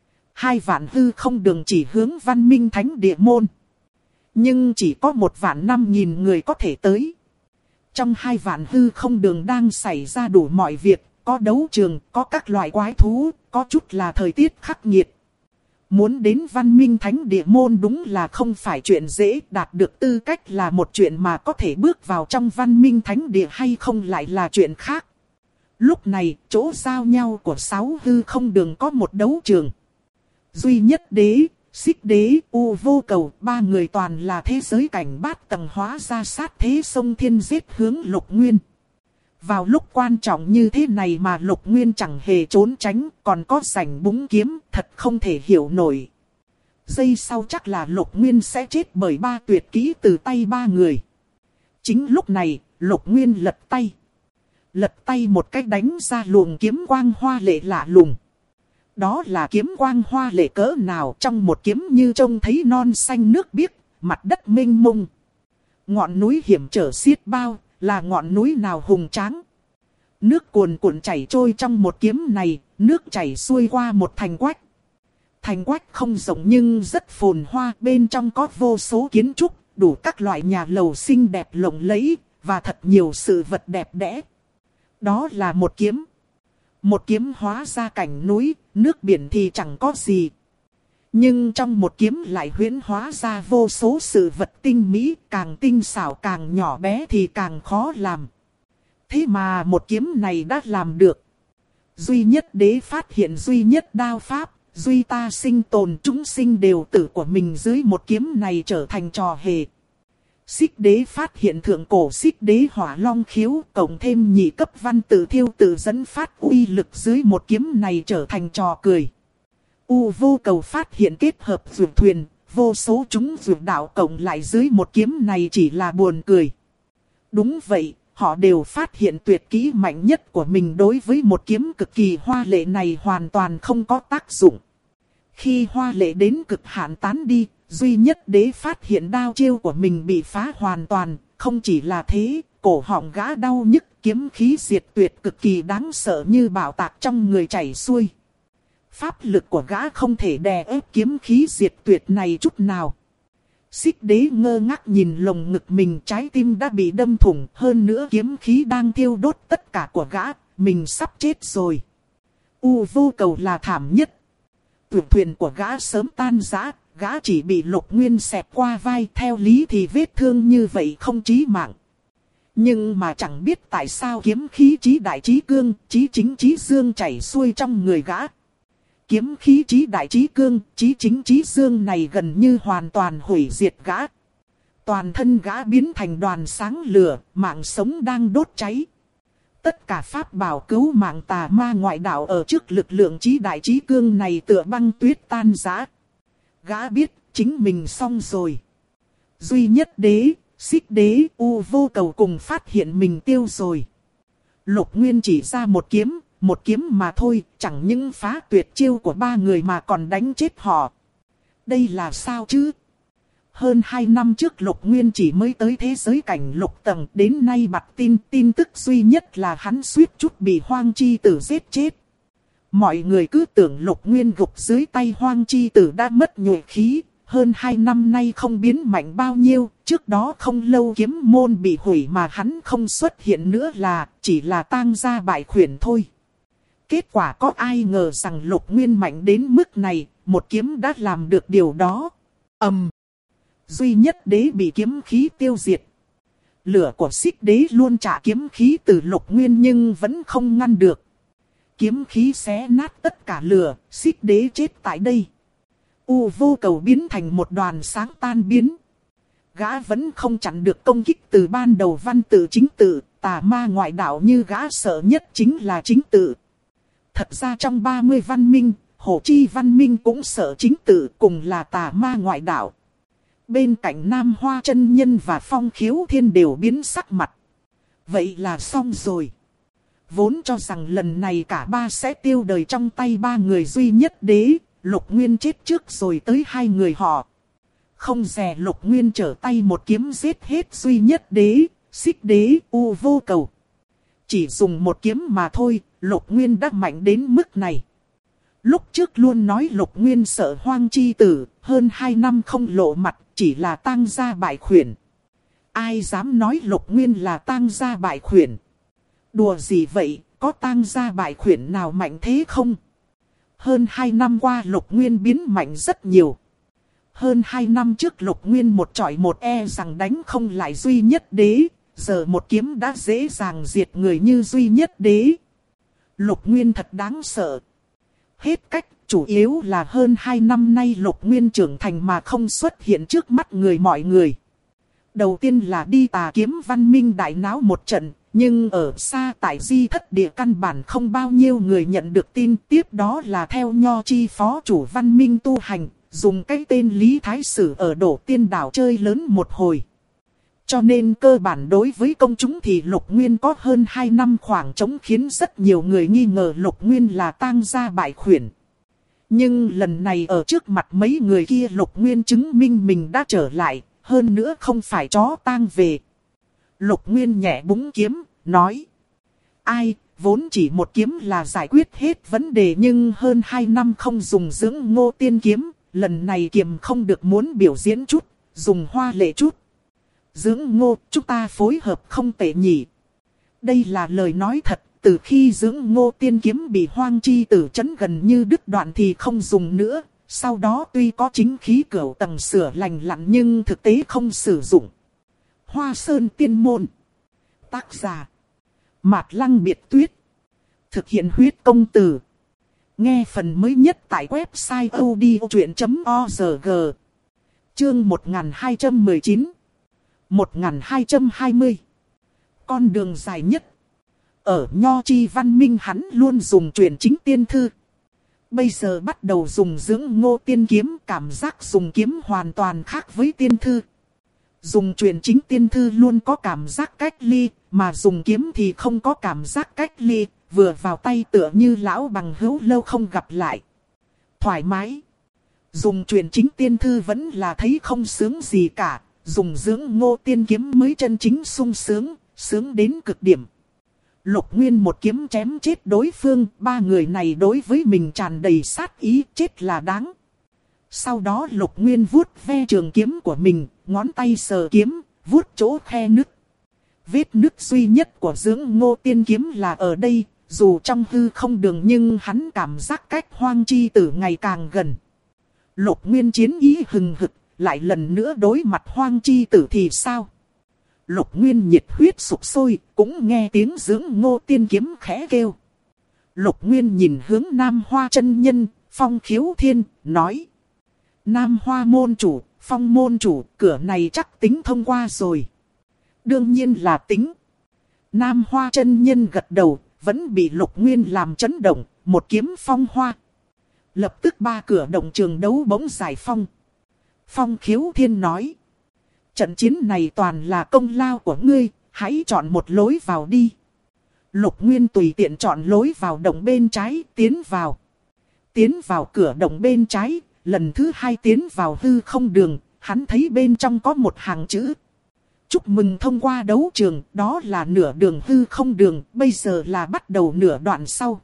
2 vạn hư không đường chỉ hướng Văn Minh Thánh Địa môn. Nhưng chỉ có 1.500.000 người có thể tới. Trong 2 vạn hư không đường đang xảy ra đủ mọi việc, có đấu trường, có các loại quái thú, có chút là thời tiết khắc nghiệt. Muốn đến Văn Minh Thánh Địa môn đúng là không phải chuyện dễ, đạt được tư cách là một chuyện mà có thể bước vào trong Văn Minh Thánh Địa hay không lại là chuyện khác. Lúc này, chỗ giao nhau của 6 hư không đường có một đấu trường. Duy nhất đế, xích đế, U Vô Cầu, 3 người toàn là thế giới cảnh bát tầng hóa ra sát thế sông thiên giết hướng Lục Nguyên. Vào lúc quan trọng như thế này mà Lục Nguyên chẳng hề trốn tránh, còn có rảnh búng kiếm, thật không thể hiểu nổi. Giây sau chắc là Lục Nguyên sẽ chết bởi 3 tuyệt kỹ từ tay 3 người. Chính lúc này, Lục Nguyên lật tay. Lật tay một cách đánh ra luồng kiếm quang hoa lệ lạ lùng. Đó là kiếm quang hoa lệ cỡ nào, trong một kiếm như trông thấy non xanh nước biếc, mặt đất mênh mông. Ngọn núi hiểm trở xiết bao, là ngọn núi nào hùng tráng. Nước cuồn cuộn chảy trôi trong một kiếm này, nước chảy xuôi qua một thành quách. Thành quách không rộng nhưng rất phồn hoa, bên trong có vô số kiến trúc, đủ các loại nhà lầu xinh đẹp lộng lẫy, và thật nhiều sự vật đẹp đẽ. Đó là một kiếm. Một kiếm hóa ra cảnh núi, nước biển thì chẳng có gì. Nhưng trong một kiếm lại huyễn hóa ra vô số sự vật tinh mỹ, càng tinh xảo càng nhỏ bé thì càng khó làm. Thế mà một kiếm này đã làm được. Duy nhất đế phát hiện duy nhất đao pháp, duy ta sinh tồn chúng sinh đều tử của mình dưới một kiếm này trở thành trò hề. Xích đế phát hiện thượng cổ xích đế hỏa long khiếu, cộng thêm nhị cấp văn tự thiêu tự dẫn phát uy lực dưới một kiếm này trở thành trò cười. U Vô Cầu phát hiện kết hợp vượt thuyền, vô số chúng vượt đạo cộng lại dưới một kiếm này chỉ là buồn cười. Đúng vậy, họ đều phát hiện tuyệt kỹ mạnh nhất của mình đối với một kiếm cực kỳ hoa lệ này hoàn toàn không có tác dụng. Khi hoa lệ đến cực hạn tán đi, duy nhất đế phát hiện đao chiêu của mình bị phá hoàn toàn, không chỉ là thế, cổ họng gã đau nhức, kiếm khí diệt tuyệt cực kỳ đáng sợ như bạo tạc trong người chảy xuôi. Pháp lực của gã không thể đè ép kiếm khí diệt tuyệt này chút nào. Xích đế ngơ ngác nhìn lồng ngực mình, trái tim đã bị đâm thủng, hơn nữa kiếm khí đang thiêu đốt tất cả của gã, mình sắp chết rồi. U Vô Cầu là thảm nhất. Tuyệt thuyền của gã sớm tan rã, gã chỉ bị Lục Nguyên xẹt qua vai, theo lý thì vết thương như vậy không chí mạng. Nhưng mà chẳng biết tại sao kiếm khí chí đại chí cương, chí chính chí dương chảy xuôi trong người gã. Kiếm khí chí đại chí cương, chí chính chí dương này gần như hoàn toàn hủy diệt gã. Toàn thân gã biến thành đoàn sáng lửa, mạng sống đang đốt cháy. Tất cả pháp bảo cứu mạng tà ma ngoại đạo ở trước lực lượng chí đại chí cương này tựa băng tuyết tan rã. Gã biết chính mình xong rồi. Duy nhất đế, xích đế, U Vô Cầu cùng phát hiện mình tiêu rồi. Lục Nguyên chỉ ra một kiếm mà thôi, chẳng những phá tuyệt chiêu của 3 người mà còn đánh chết họ. Đây là sao chứ? Hơn 2 năm trước Lục Nguyên chỉ mới tới thế giới cảnh lục tầng, đến nay bặt tin tức duy nhất là hắn suýt chút bị Hoang Chi Tử giết chết. Mọi người cứ tưởng Lục Nguyên gục dưới tay Hoang Chi Tử đã mất nhuệ khí, hơn 2 năm nay không biến mạnh bao nhiêu, trước đó không lâu kiếm môn bị hủy mà hắn không xuất hiện nữa là chỉ là tang gia bại khuyển thôi. Kết quả có ai ngờ rằng Lục Nguyên mạnh đến mức này, một kiếm đã làm được điều đó. Duy nhất đế bị kiếm khí tiêu diệt. Lửa của xích đế luôn trả kiếm khí từ Lục Nguyên nhưng vẫn không ngăn được. Kiếm khí xé nát tất cả lửa, xích đế chết tại đây. U Vô Cầu biến thành một đoàn sáng tan biến. Gã vẫn không chặn được công kích từ ban đầu văn tự chính tự, tà ma ngoại đạo như gã sợ nhất chính là chính tự. Thật ra trong 30 văn minh, Hổ Chi văn minh cũng sợ chính tự cùng là tà ma ngoại đạo. Bên cạnh Nam Hoa chân nhân và Phong Khiếu Thiên đều biến sắc mặt. Vậy là xong rồi. Vốn cho rằng lần này cả ba sẽ tiêu đời trong tay ba người duy nhất đế, Lục Nguyên chết trước rồi tới hai người họ. Không dè Lục Nguyên trở tay một kiếm giết hết duy nhất đế, xích đế, U Vô Cầu. Chỉ dùng một kiếm mà thôi, Lục Nguyên đã mạnh đến mức này. Lúc trước luôn nói Lục Nguyên sợ Hoang Chi Tử, hơn 2 năm không lộ mặt, chỉ là tang gia bại khuyển. Ai dám nói Lục Nguyên là tang gia bại khuyển? Đùa gì vậy, có tang gia bại khuyển nào mạnh thế không? Hơn 2 năm qua Lục Nguyên biến mạnh rất nhiều. Hơn 2 năm trước Lục Nguyên một chọi một rằng đánh không lại duy nhất đế, giờ một kiếm đã dễ dàng diệt người như duy nhất đế. Lục Nguyên thật đáng sợ. Hết cách, chủ yếu là hơn 2 năm nay Lục Nguyên trưởng thành mà không xuất hiện trước mắt mọi người. Đầu tiên là đi Tà Kiếm văn minh đại náo một trận, nhưng ở xa tại Di Thất Địa căn bản không bao nhiêu người nhận được tin. Tiếp đó là theo Nho Chi phó chủ văn minh tu hành, dùng cái tên Lý Thái Sử ở Đổ Tiên Đảo chơi lớn một hồi. Cho nên cơ bản đối với công chúng thì Lục Nguyên có hơn 2 năm khoảng trống khiến rất nhiều người nghi ngờ Lục Nguyên là tang gia bại khuyển. Nhưng lần này ở trước mặt mấy người kia Lục Nguyên chứng minh mình đã trở lại, hơn nữa không phải chó tang về. Lục Nguyên nhẹ búng kiếm, nói. Ai, vốn chỉ một kiếm là giải quyết hết vấn đề nhưng hơn 2 năm không dùng Dưỡng Ngô Tiên kiếm, lần này kiềm không được muốn biểu diễn chút, dùng hoa lệ chút. Dưỡng Ngô, chúng ta phối hợp không tệ nhỉ. Đây là lời nói thật, từ khi Dưỡng Ngô Tiên kiếm bị Hoang Chi Tử chấn gần như đứt đoạn thì không dùng nữa. Sau đó tuy có chính khí cửu tầng sửa lành lặn nhưng thực tế không sử dụng. Hoa Sơn Tiên Môn. Tác giả Mạt Lăng Biệt Tuyết. Thực hiện huyết công từ. Nghe phần mới nhất tại website odchuyện.org. Chương 1219 1220. Con đường dài nhất. Ở Nho Chi văn minh hắn luôn dùng truyện chính tiên thư. Bây giờ bắt đầu dùng Dưỡng Ngô Tiên kiếm, cảm giác dùng kiếm hoàn toàn khác với tiên thư. Dùng truyện chính tiên thư luôn có cảm giác cách ly, mà dùng kiếm thì không có cảm giác cách ly, vừa vào tay tựa như lão bằng hữu lâu không gặp lại. Thoải mái. Dùng truyện chính tiên thư vẫn là thấy không sướng gì cả, dùng Dưỡng Ngô Tiên kiếm mới chân chính sung sướng, sướng đến cực điểm. Lục Nguyên một kiếm chém chết đối phương, ba người này đối với mình tràn đầy sát ý, chết là đáng. Sau đó Lục Nguyên vuốt ve trường kiếm của mình, ngón tay sờ kiếm, vuốt chỗ khe nứt. Vết nứt duy nhất của Dưỡng Ngô Tiên kiếm là ở đây, dù trong hư không đường nhưng hắn cảm giác cách Hoang Chi Tử ngày càng gần. Lục Nguyên chiến ý hừng hực, lại lần nữa đối mặt Hoang Chi Tử thì sao? Lục Nguyên nhiệt huyết sục sôi, cũng nghe tiếng Dưỡng Ngô Tiên kiếm khẽ kêu. Lục Nguyên nhìn hướng Nam Hoa chân nhân, Phong Khiếu Thiên, nói. Nam Hoa môn chủ, Phong môn chủ, cửa này chắc tính thông qua rồi. Đương nhiên là tính. Nam Hoa chân nhân gật đầu, vẫn bị Lục Nguyên làm chấn động, một kiếm phong hoa. Lập tức ba cửa động trường đấu bỗng giải phong. Phong Khiếu Thiên nói. Trận chiến này toàn là công lao của ngươi, hãy chọn một lối vào đi. Lục Nguyên tùy tiện chọn lối vào động bên trái, tiến vào. Tiến vào cửa động bên trái, lần thứ hai tiến vào hư không đường, Hắn thấy bên trong có một hàng chữ. Chúc mừng thông qua đấu trường, đó là nửa đường hư không đường, bây giờ là bắt đầu nửa đoạn sau.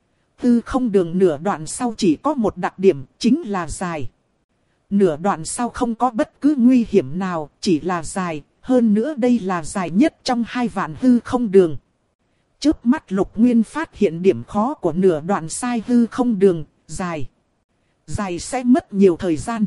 Hư không đường nửa đoạn sau chỉ có một đặc điểm, chính là dài. Nửa đoạn sau không có bất cứ nguy hiểm nào, chỉ là dài, hơn nữa đây là dài nhất trong 2 vạn hư không đường. Chớp mắt Lục Nguyên phát hiện điểm khó của nửa đoạn sai hư không đường, dài. Dài sẽ mất nhiều thời gian.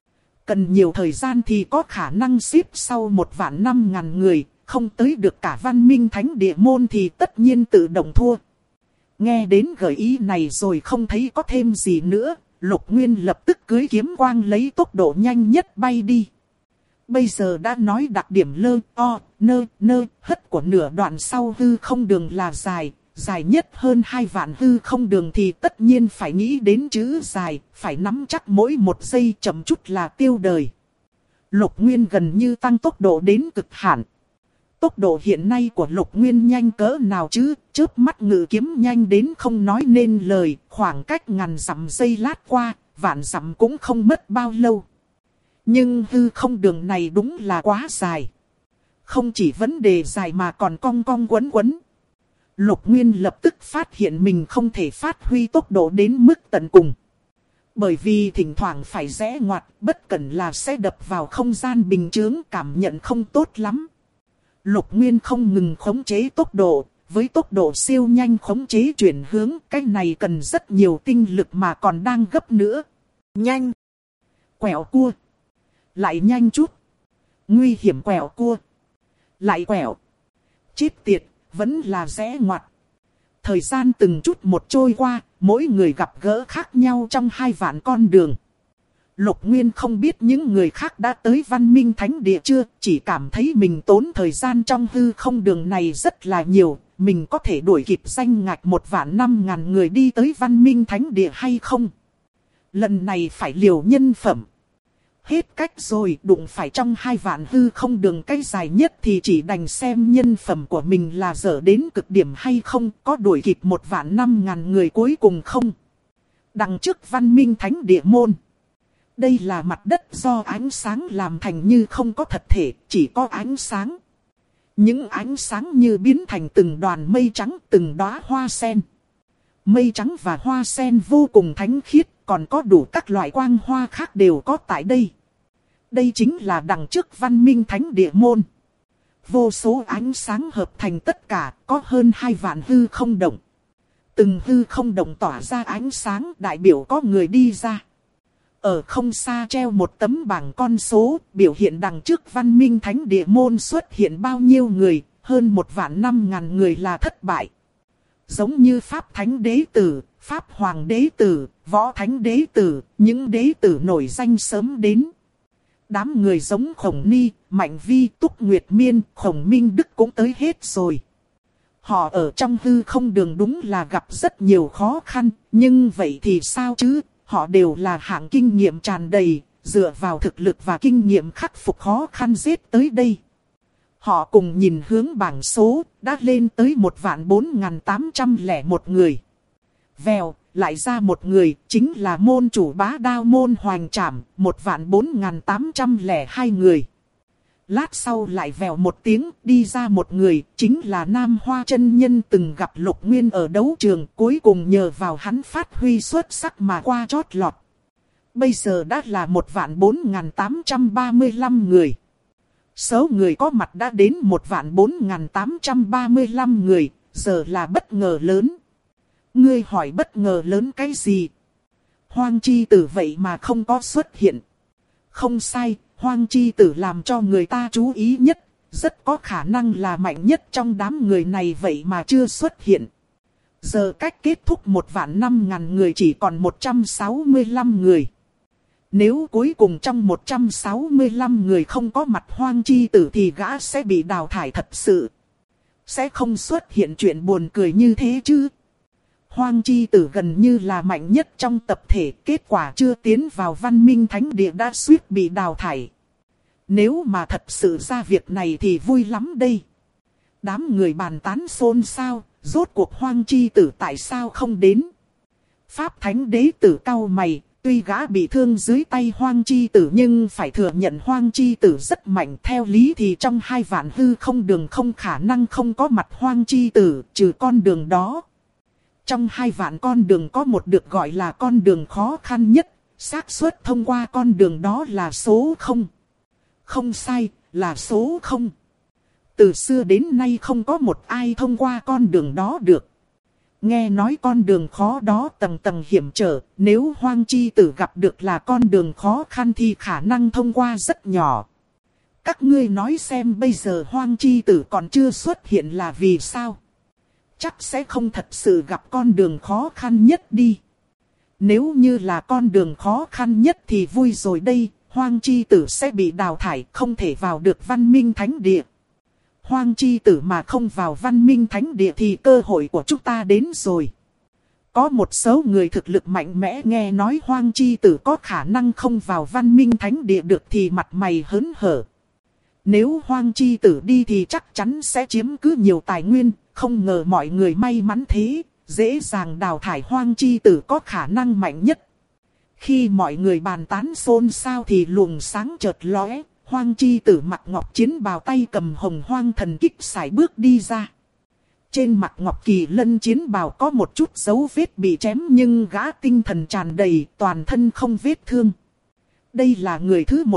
Cần nhiều thời gian thì có khả năng xếp sau 1.500.000 người, không tới được cả văn minh thánh địa môn thì tất nhiên tự động thua. Nghe đến gợi ý này rồi không thấy có thêm gì nữa, Lục Nguyên lập tức cưỡi kiếm quang lấy tốc độ nhanh nhất bay đi. Bây giờ đã nói đặc điểm lơ, o, nơ, hất của nửa đoạn sau hư không đường là dài, dài nhất hơn 2 vạn hư không đường thì tất nhiên phải nghĩ đến chữ dài, phải nắm chắc mỗi một giây chậm chút là tiêu đời. Lục Nguyên gần như tăng tốc độ đến cực hạn. Tốc độ hiện nay của Lục Nguyên nhanh cỡ nào chứ, chớp mắt ngự kiếm nhanh đến không nói nên lời, khoảng cách ngàn dặm giây lát qua, vạn dặm cũng không mất bao lâu. Nhưng hư không đường này đúng là quá dài. Không chỉ vấn đề dài mà còn cong cong quấn quấn. Lục Nguyên lập tức phát hiện mình không thể phát huy tốc độ đến mức tận cùng. Bởi vì thỉnh thoảng phải rẽ ngoặt, bất cẩn là sẽ đập vào không gian bình chướng, cảm nhận không tốt lắm. Lục Nguyên không ngừng khống chế tốc độ, với tốc độ siêu nhanh khống chế chuyển hướng, cái này cần rất nhiều tinh lực mà còn đang gấp nữa. Nhanh! Quẹo cua! Lại nhanh chút! Nguy hiểm quẹo cua! Lại quẹo! Chết tiệt, vẫn là rẽ ngoặt. Thời gian từng chút một trôi qua, mỗi người gặp gỡ khác nhau trong 2 vạn con đường. Lục Nguyên không biết những người khác đã tới văn minh thánh địa chưa, chỉ cảm thấy mình tốn thời gian trong hư không đường này rất là nhiều, mình có thể đuổi kịp danh ngạch 1.500.000 người đi tới văn minh thánh địa hay không. Lần này phải liều nhân phẩm. Hết cách rồi, đụng phải trong 2 vạn hư không đường cái dài nhất thì chỉ đành xem nhân phẩm của mình là dở đến cực điểm hay không, có đuổi kịp 1.500.000 người cuối cùng không. Đằng trước văn minh thánh địa môn. Đây là mặt đất do ánh sáng làm thành như không có thật thể, chỉ có ánh sáng. Những ánh sáng như biến thành từng đoàn mây trắng, từng đóa hoa sen. Mây trắng và hoa sen vô cùng thánh khiết, còn có đủ các loại quang hoa khác đều có tại đây. Đây chính là đằng trước văn minh thánh địa môn. Vô số ánh sáng hợp thành tất cả, có hơn 2 vạn hư không động. Từng hư không động tỏa ra ánh sáng, đại biểu có người đi ra. Ở không xa treo một tấm bảng con số, biểu hiện đằng trước văn minh thánh địa môn xuất hiện bao nhiêu người, hơn 1.500.000 người là thất bại. Giống như Pháp Thánh Đế Tử, Pháp Hoàng Đế Tử, Võ Thánh Đế Tử, những đế tử nổi danh sớm đến. Đám người giống Khổng Ni, Mạnh Vi, Túc Nguyệt Miên, Khổng Minh Đức cũng tới hết rồi. Họ ở trong hư không đường đúng là gặp rất nhiều khó khăn, nhưng vậy thì sao chứ? Họ đều là hạng kinh nghiệm tràn đầy, dựa vào thực lực và kinh nghiệm khắc phục khó khăn giết tới đây. Họ cùng nhìn hướng bảng số, đã lên tới 1.4.801 người. Vèo, lại ra một người, chính là môn chủ Bá Đao môn Hoành Trảm, 1.4.802 người. Lát sau lại vèo một tiếng, đi ra một người, chính là Nam Hoa chân nhân từng gặp Lục Nguyên ở đấu trường, cuối cùng nhờ vào hắn phát huy xuất sắc mà qua chót lọt. Bây giờ đã là 1.4.835 người. Số người có mặt đã đến 1.4.835 người, giờ là bất ngờ lớn. Ngươi hỏi bất ngờ lớn cái gì? Hoang chi tử vậy mà không có xuất hiện. Không sai, Hoang chi tử làm cho người ta chú ý nhất, rất có khả năng là mạnh nhất trong đám người này vậy mà chưa xuất hiện. Giờ cách kết thúc 1.500.000 người chỉ còn 165 người. Nếu cuối cùng trong 165 người không có mặt Hoang chi tử thì gã sẽ bị đào thải thật sự. Sẽ không xuất hiện chuyện buồn cười như thế chứ. Hoang chi tử gần như là mạnh nhất trong tập thể, kết quả chưa tiến vào văn minh thánh địa đã suýt bị đào thải. Nếu mà thật sự ra việc này thì vui lắm đây. Đám người bàn tán xôn xao, rốt cuộc Hoang chi tử tại sao không đến. Pháp Thánh Đế tử cau mày, Tuy gã bị thương dưới tay Hoang Chi Tử nhưng phải thừa nhận Hoang Chi Tử rất mạnh. Theo lý thì trong 2 vạn hư không đường không khả năng không có mặt Hoang Chi Tử, trừ con đường đó. Trong 2 vạn con đường có một được gọi là con đường khó khăn nhất, xác suất thông qua con đường đó là số 0. Không sai, là số 0. Từ xưa đến nay không có một ai thông qua con đường đó được. Nghe nói con đường khó đó tầng tầng hiểm trở, nếu Hoang Chi Tử gặp được là con đường khó khăn thì khả năng thông qua rất nhỏ. Các ngươi nói xem bây giờ Hoang Chi Tử còn chưa xuất hiện là vì sao? Chắc sẽ không thật sự gặp con đường khó khăn nhất đi. Nếu như là con đường khó khăn nhất thì vui rồi đây, Hoang Chi Tử sẽ bị đào thải, không thể vào được Văn Minh Thánh Địa. Hoang Chi Tử mà không vào Văn Minh Thánh Địa thì cơ hội của chúng ta đến rồi. Có một số người thực lực mạnh mẽ nghe nói Hoang Chi Tử có khả năng không vào Văn Minh Thánh Địa được thì mặt mày hớn hở. Nếu Hoang Chi Tử đi thì chắc chắn sẽ chiếm cứ nhiều tài nguyên, không ngờ mọi người may mắn thế, dễ dàng đào thải Hoang Chi Tử có khả năng mạnh nhất. Khi mọi người bàn tán xôn xao thì luồng sáng chợt lóe, Hoang Chi Tử mặc ngọc chiến bào tay cầm hồng hoang thần kích sải bước đi ra. Trên mặt ngọc kỳ lân chiến bào có một chút dấu vết bị chém nhưng gã tinh thần tràn đầy, toàn thân không vết thương. Đây là người thứ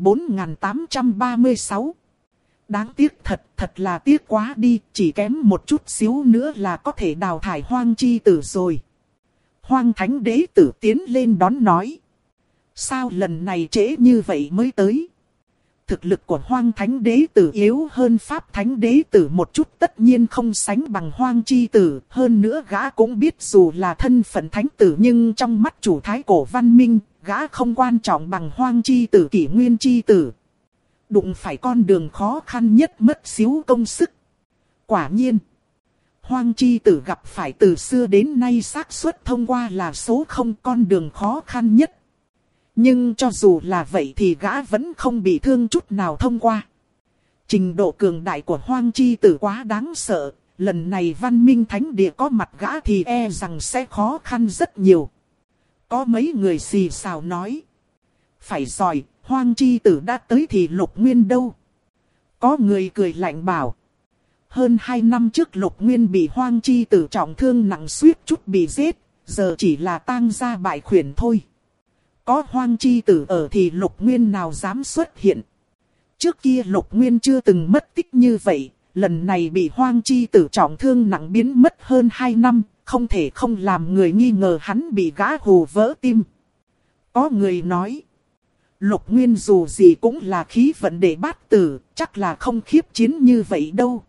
1.4836. Đáng tiếc thật là tiếc quá đi, chỉ kém một chút xíu nữa là có thể đào thải Hoang Chi Tử rồi. Hoang Thánh Đế Tử tiến lên đón nói. Sao lần này trễ như vậy mới tới? Thực lực của Hoang Thánh Đế Tử yếu hơn Pháp Thánh Đế Tử một chút, tất nhiên không sánh bằng Hoang Chi Tử. Hơn nữa gã cũng biết dù là thân phận Thánh Tử nhưng trong mắt chủ thái cổ văn minh, gã không quan trọng bằng Hoang Chi Tử Kỷ Nguyên Chi Tử. Đụng phải con đường khó khăn nhất mất xíu công sức. Quả nhiên, Hoang Chi Tử gặp phải từ xưa đến nay xác suất thông qua là số 0, con đường khó khăn nhất. Nhưng cho dù là vậy thì gã vẫn không bị thương chút nào thông qua. Trình độ cường đại của Hoang Chi Tử quá đáng sợ, lần này Văn Minh Thánh Địa có mặt gã thì e rằng sẽ khó khăn rất nhiều. Có mấy người xì xào nói. Phải rồi, Hoang Chi Tử đã tới thì Lục Nguyên đâu? Có người cười lạnh bảo. Hơn 2 năm trước Lục Nguyên bị Hoang Chi Tử trọng thương nặng suýt chút bị giết, giờ chỉ là tang gia bại khuyển thôi. Có Hoang Chi Tử ở thì Lục Nguyên nào dám xuất hiện. Trước kia Lục Nguyên chưa từng mất tích như vậy, lần này bị Hoang Chi Tử trọng thương nặng biến mất hơn 2 năm, không thể không làm người nghi ngờ hắn bị gã hù vỡ tim. Có người nói, Lục Nguyên dù gì cũng là khí vận đệ bát tử, chắc là không khiếp chiến như vậy đâu.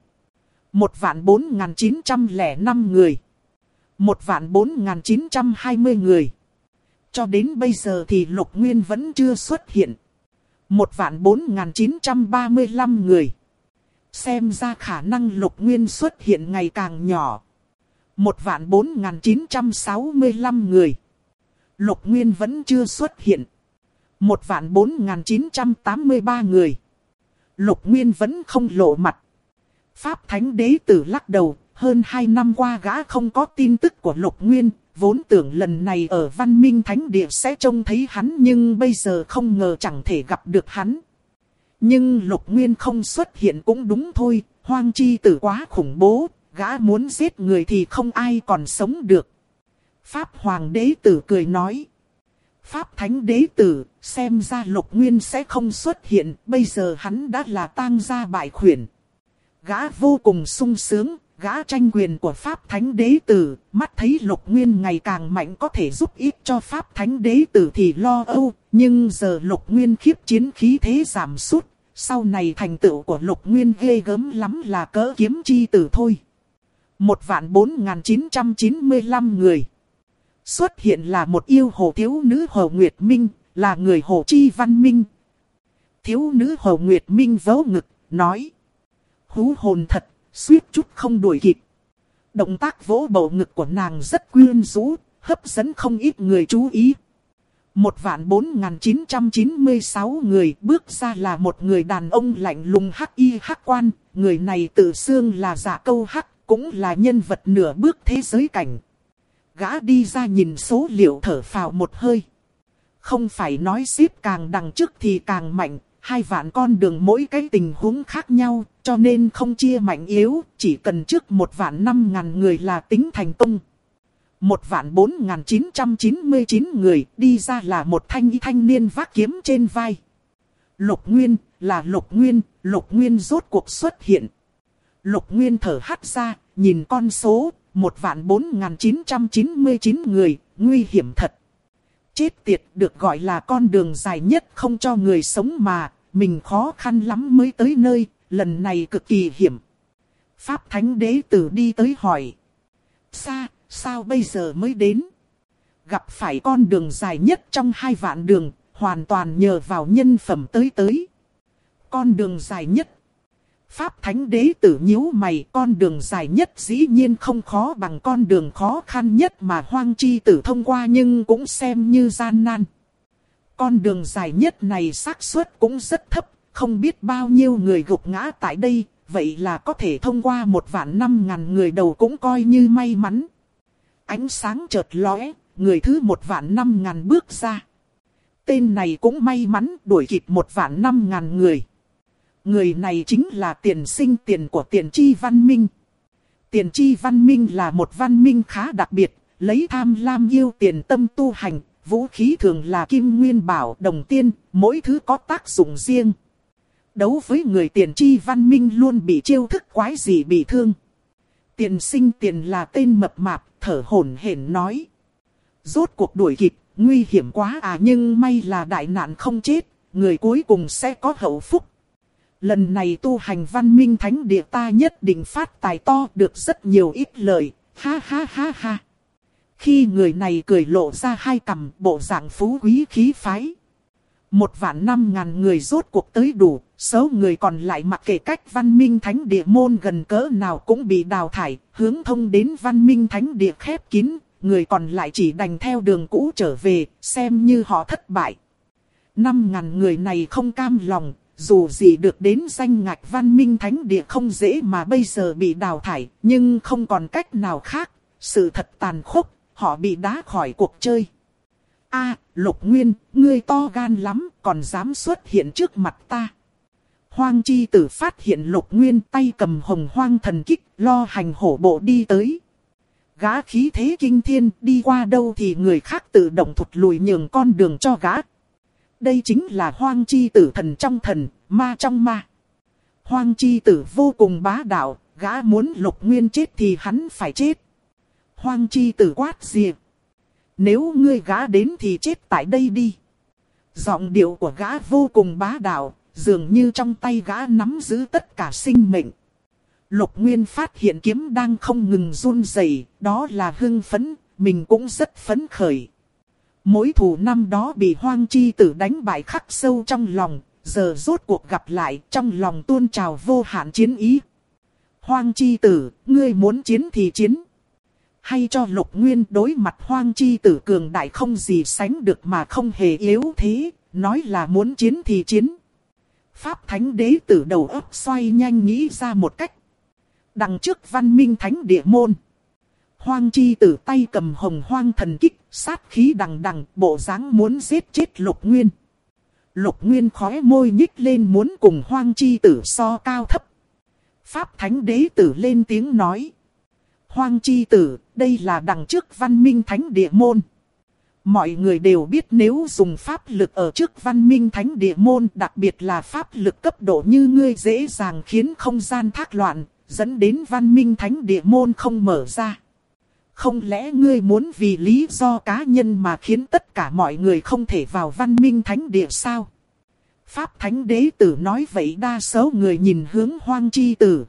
1.4905 người. 1.4920 người. Cho đến bây giờ thì Lục Nguyên vẫn chưa xuất hiện. 1.4935 người. Xem ra khả năng Lục Nguyên xuất hiện ngày càng nhỏ. 1.4965 người. Lục Nguyên vẫn chưa xuất hiện. 1.4983 người. Lục Nguyên vẫn không lộ mặt. Pháp Thánh Đế Tử lắc đầu, hơn 2 năm qua gã không có tin tức của Lục Nguyên, vốn tưởng lần này ở Văn Minh Thánh Địa sẽ trông thấy hắn nhưng bây giờ không ngờ chẳng thể gặp được hắn. Nhưng Lục Nguyên không xuất hiện cũng đúng thôi, Hoang Chi Tử quá khủng bố, gã muốn giết người thì không ai còn sống được. Pháp Hoàng Đế Tử cười nói. Pháp Thánh Đế Tử, xem ra Lục Nguyên sẽ không xuất hiện, bây giờ hắn đã là tang gia bại khuyển. Gã vô cùng sung sướng, gã tranh quyền của Pháp Thánh Đế Tử, mắt thấy Lục Nguyên ngày càng mạnh có thể giúp ích cho Pháp Thánh Đế Tử thì lo âu, nhưng giờ Lục Nguyên khiếp chiến khí thế giảm sút, sau này thành tựu của Lục Nguyên ghê gớm lắm là cỡ kiếm chi tử thôi. 1.4995 người. Xuất hiện là một yêu hồ thiếu nữ Hồ Nguyệt Minh, là người Hồ Chi Văn Minh. Thiếu nữ Hồ Nguyệt Minh vớ ngực, nói. Hú hồn thật, suýt chút không đuổi kịp. Động tác vỗ bầu ngực của nàng rất quyến rũ, hấp dẫn không ít người chú ý. 1.4996 người bước ra là một người đàn ông lạnh lùng hắc y hắc quan. Người này tự xưng là Dạ Câu Hắc, cũng là nhân vật nửa bước thế giới cảnh. Gã đi ra nhìn số liệu thở phào một hơi. Không phải nói xếp càng đằng trước thì càng mạnh, 2 vạn con đường mỗi cái tình huống khác nhau, cho nên không chia mạnh yếu, chỉ cần trước 1.005.000 người là tính thành công. 1.004.999 người đi ra là một thanh niên vác kiếm trên vai. Lục Nguyên, là Lục Nguyên, Lục Nguyên rốt cuộc xuất hiện. Lục Nguyên thở hắt ra, nhìn con số, 1.004.999 người, nguy hiểm thật. Chết tiệt, được gọi là con đường dài nhất không cho người sống mà, mình khó khăn lắm mới tới nơi, lần này cực kỳ hiểm. Pháp Thánh Đế Tử đi tới hỏi. Sao bây giờ mới đến? Gặp phải con đường dài nhất trong 2 vạn đường, hoàn toàn nhờ vào nhân phẩm tới. Con đường dài nhất. Pháp Thánh Đế Tử nhíu mày, con đường dài nhất dĩ nhiên không khó bằng con đường khó khăn nhất mà Hoang Chi Tử thông qua, nhưng cũng xem như gian nan. Con đường dài nhất này xác suất cũng rất thấp, không biết bao nhiêu người gục ngã tại đây, vậy là có thể thông qua 1.005.000 người đầu cũng coi như may mắn. Ánh sáng chợt lóe, người thứ 1.005.000 bước ra. Tên này cũng may mắn đuổi kịp 1.005.000 người. Người này chính là tiền sinh tiền của Tiền Chi Văn Minh. Tiền Chi Văn Minh là một văn minh khá đặc biệt, lấy tham lam yêu tiền tâm tu hành, vũ khí thường là kim nguyên bảo, đồng tiên, mỗi thứ có tác dụng riêng. Đấu với người Tiền Chi Văn Minh luôn bị chiêu thức quái dị bị thương. Tiền sinh tiền là tên mập mạp, thở hổn hển nói. Rốt cuộc đuổi kịp, nguy hiểm quá à, nhưng may là đại nạn không chết, người cuối cùng sẽ có hậu phúc. Lần này tu hành văn minh thánh địa ta nhất định phát tài to, được rất nhiều ít lợi, ha ha ha ha. Khi người này cười lộ ra 2 cằm, bộ dạng phú quý khí phái. 1.005.000 người rốt cuộc tới đủ, số người còn lại mặc kệ cách văn minh thánh địa môn gần cỡ nào cũng bị đào thải, hướng thông đến văn minh thánh địa khép kín, người còn lại chỉ đành theo đường cũ trở về, xem như họ thất bại. 5.000 người này không cam lòng, dù gì được đến danh ngạch văn minh thánh địa không dễ mà bây giờ bị đào thải, nhưng không còn cách nào khác, sự thật tàn khốc, họ bị đá khỏi cuộc chơi. Lục Nguyên, ngươi to gan lắm, còn dám xuất hiện trước mặt ta. Hoang Chi Tử phát hiện Lục Nguyên tay cầm Hồng Hoang thần kích, lo hành hổ bộ đi tới. Gã khí thế kinh thiên, đi qua đâu thì người khác tự động thụt lùi nhường con đường cho gã. Đây chính là Hoang Chi Tử thần trong thần, ma trong ma. Hoang Chi Tử vô cùng bá đạo, gã muốn Lục Nguyên chết thì hắn phải chết. Hoang Chi Tử quát diệt. Nếu ngươi gã đến thì chết tại đây đi. Giọng điệu của gã vô cùng bá đạo, dường như trong tay gã nắm giữ tất cả sinh mệnh. Lục Nguyên phát hiện kiếm đang không ngừng run rẩy, đó là hưng phấn, mình cũng rất phấn khởi. Mối thù năm đó bị Hoang Chi Tử đánh bại khắc sâu trong lòng, giờ rốt cuộc gặp lại, trong lòng tuôn trào vô hạn chiến ý. Hoang Chi Tử, ngươi muốn chiến thì chiến. Hay cho Lục Nguyên đối mặt Hoang Chi Tử cường đại không gì sánh được mà không hề yếu thế, nói là muốn chiến thì chiến. Pháp Thánh Đế Tử đầu óc xoay nhanh nghĩ ra một cách. Đằng trước văn minh thánh địa môn, Hoang Chi Tử tay cầm Hồng Hoang thần kích, sát khí đằng đằng, bộ dáng muốn giết chết Lục Nguyên. Lục Nguyên khóe môi nhích lên muốn cùng Hoang Chi Tử so cao thấp. Pháp Thánh Đế Tử lên tiếng nói. Hoang Chi Tử, đây là đằng trước văn minh thánh địa môn. Mọi người đều biết nếu dùng pháp lực ở trước văn minh thánh địa môn, đặc biệt là pháp lực cấp độ như ngươi, dễ dàng khiến không gian thác loạn, dẫn đến văn minh thánh địa môn không mở ra. Không lẽ ngươi muốn vì lý do cá nhân mà khiến tất cả mọi người không thể vào văn minh thánh địa sao? Pháp Thánh Đế Tử nói vậy, đa số người nhìn hướng Hoang Chi Tử.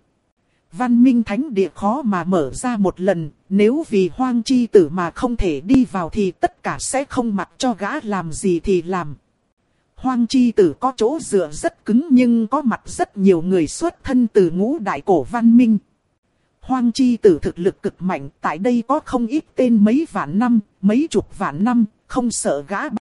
Văn minh thánh địa khó mà mở ra một lần, nếu vì Hoang Chi Tử mà không thể đi vào thì tất cả sẽ không mặc cho gã làm gì thì làm. Hoang Chi Tử có chỗ dựa rất cứng nhưng có mặt rất nhiều người xuất thân từ ngũ đại cổ văn minh. Hoang Chi Tử thực lực cực mạnh, tại đây có không ít tên mấy vạn năm, mấy chục vạn năm, không sợ gã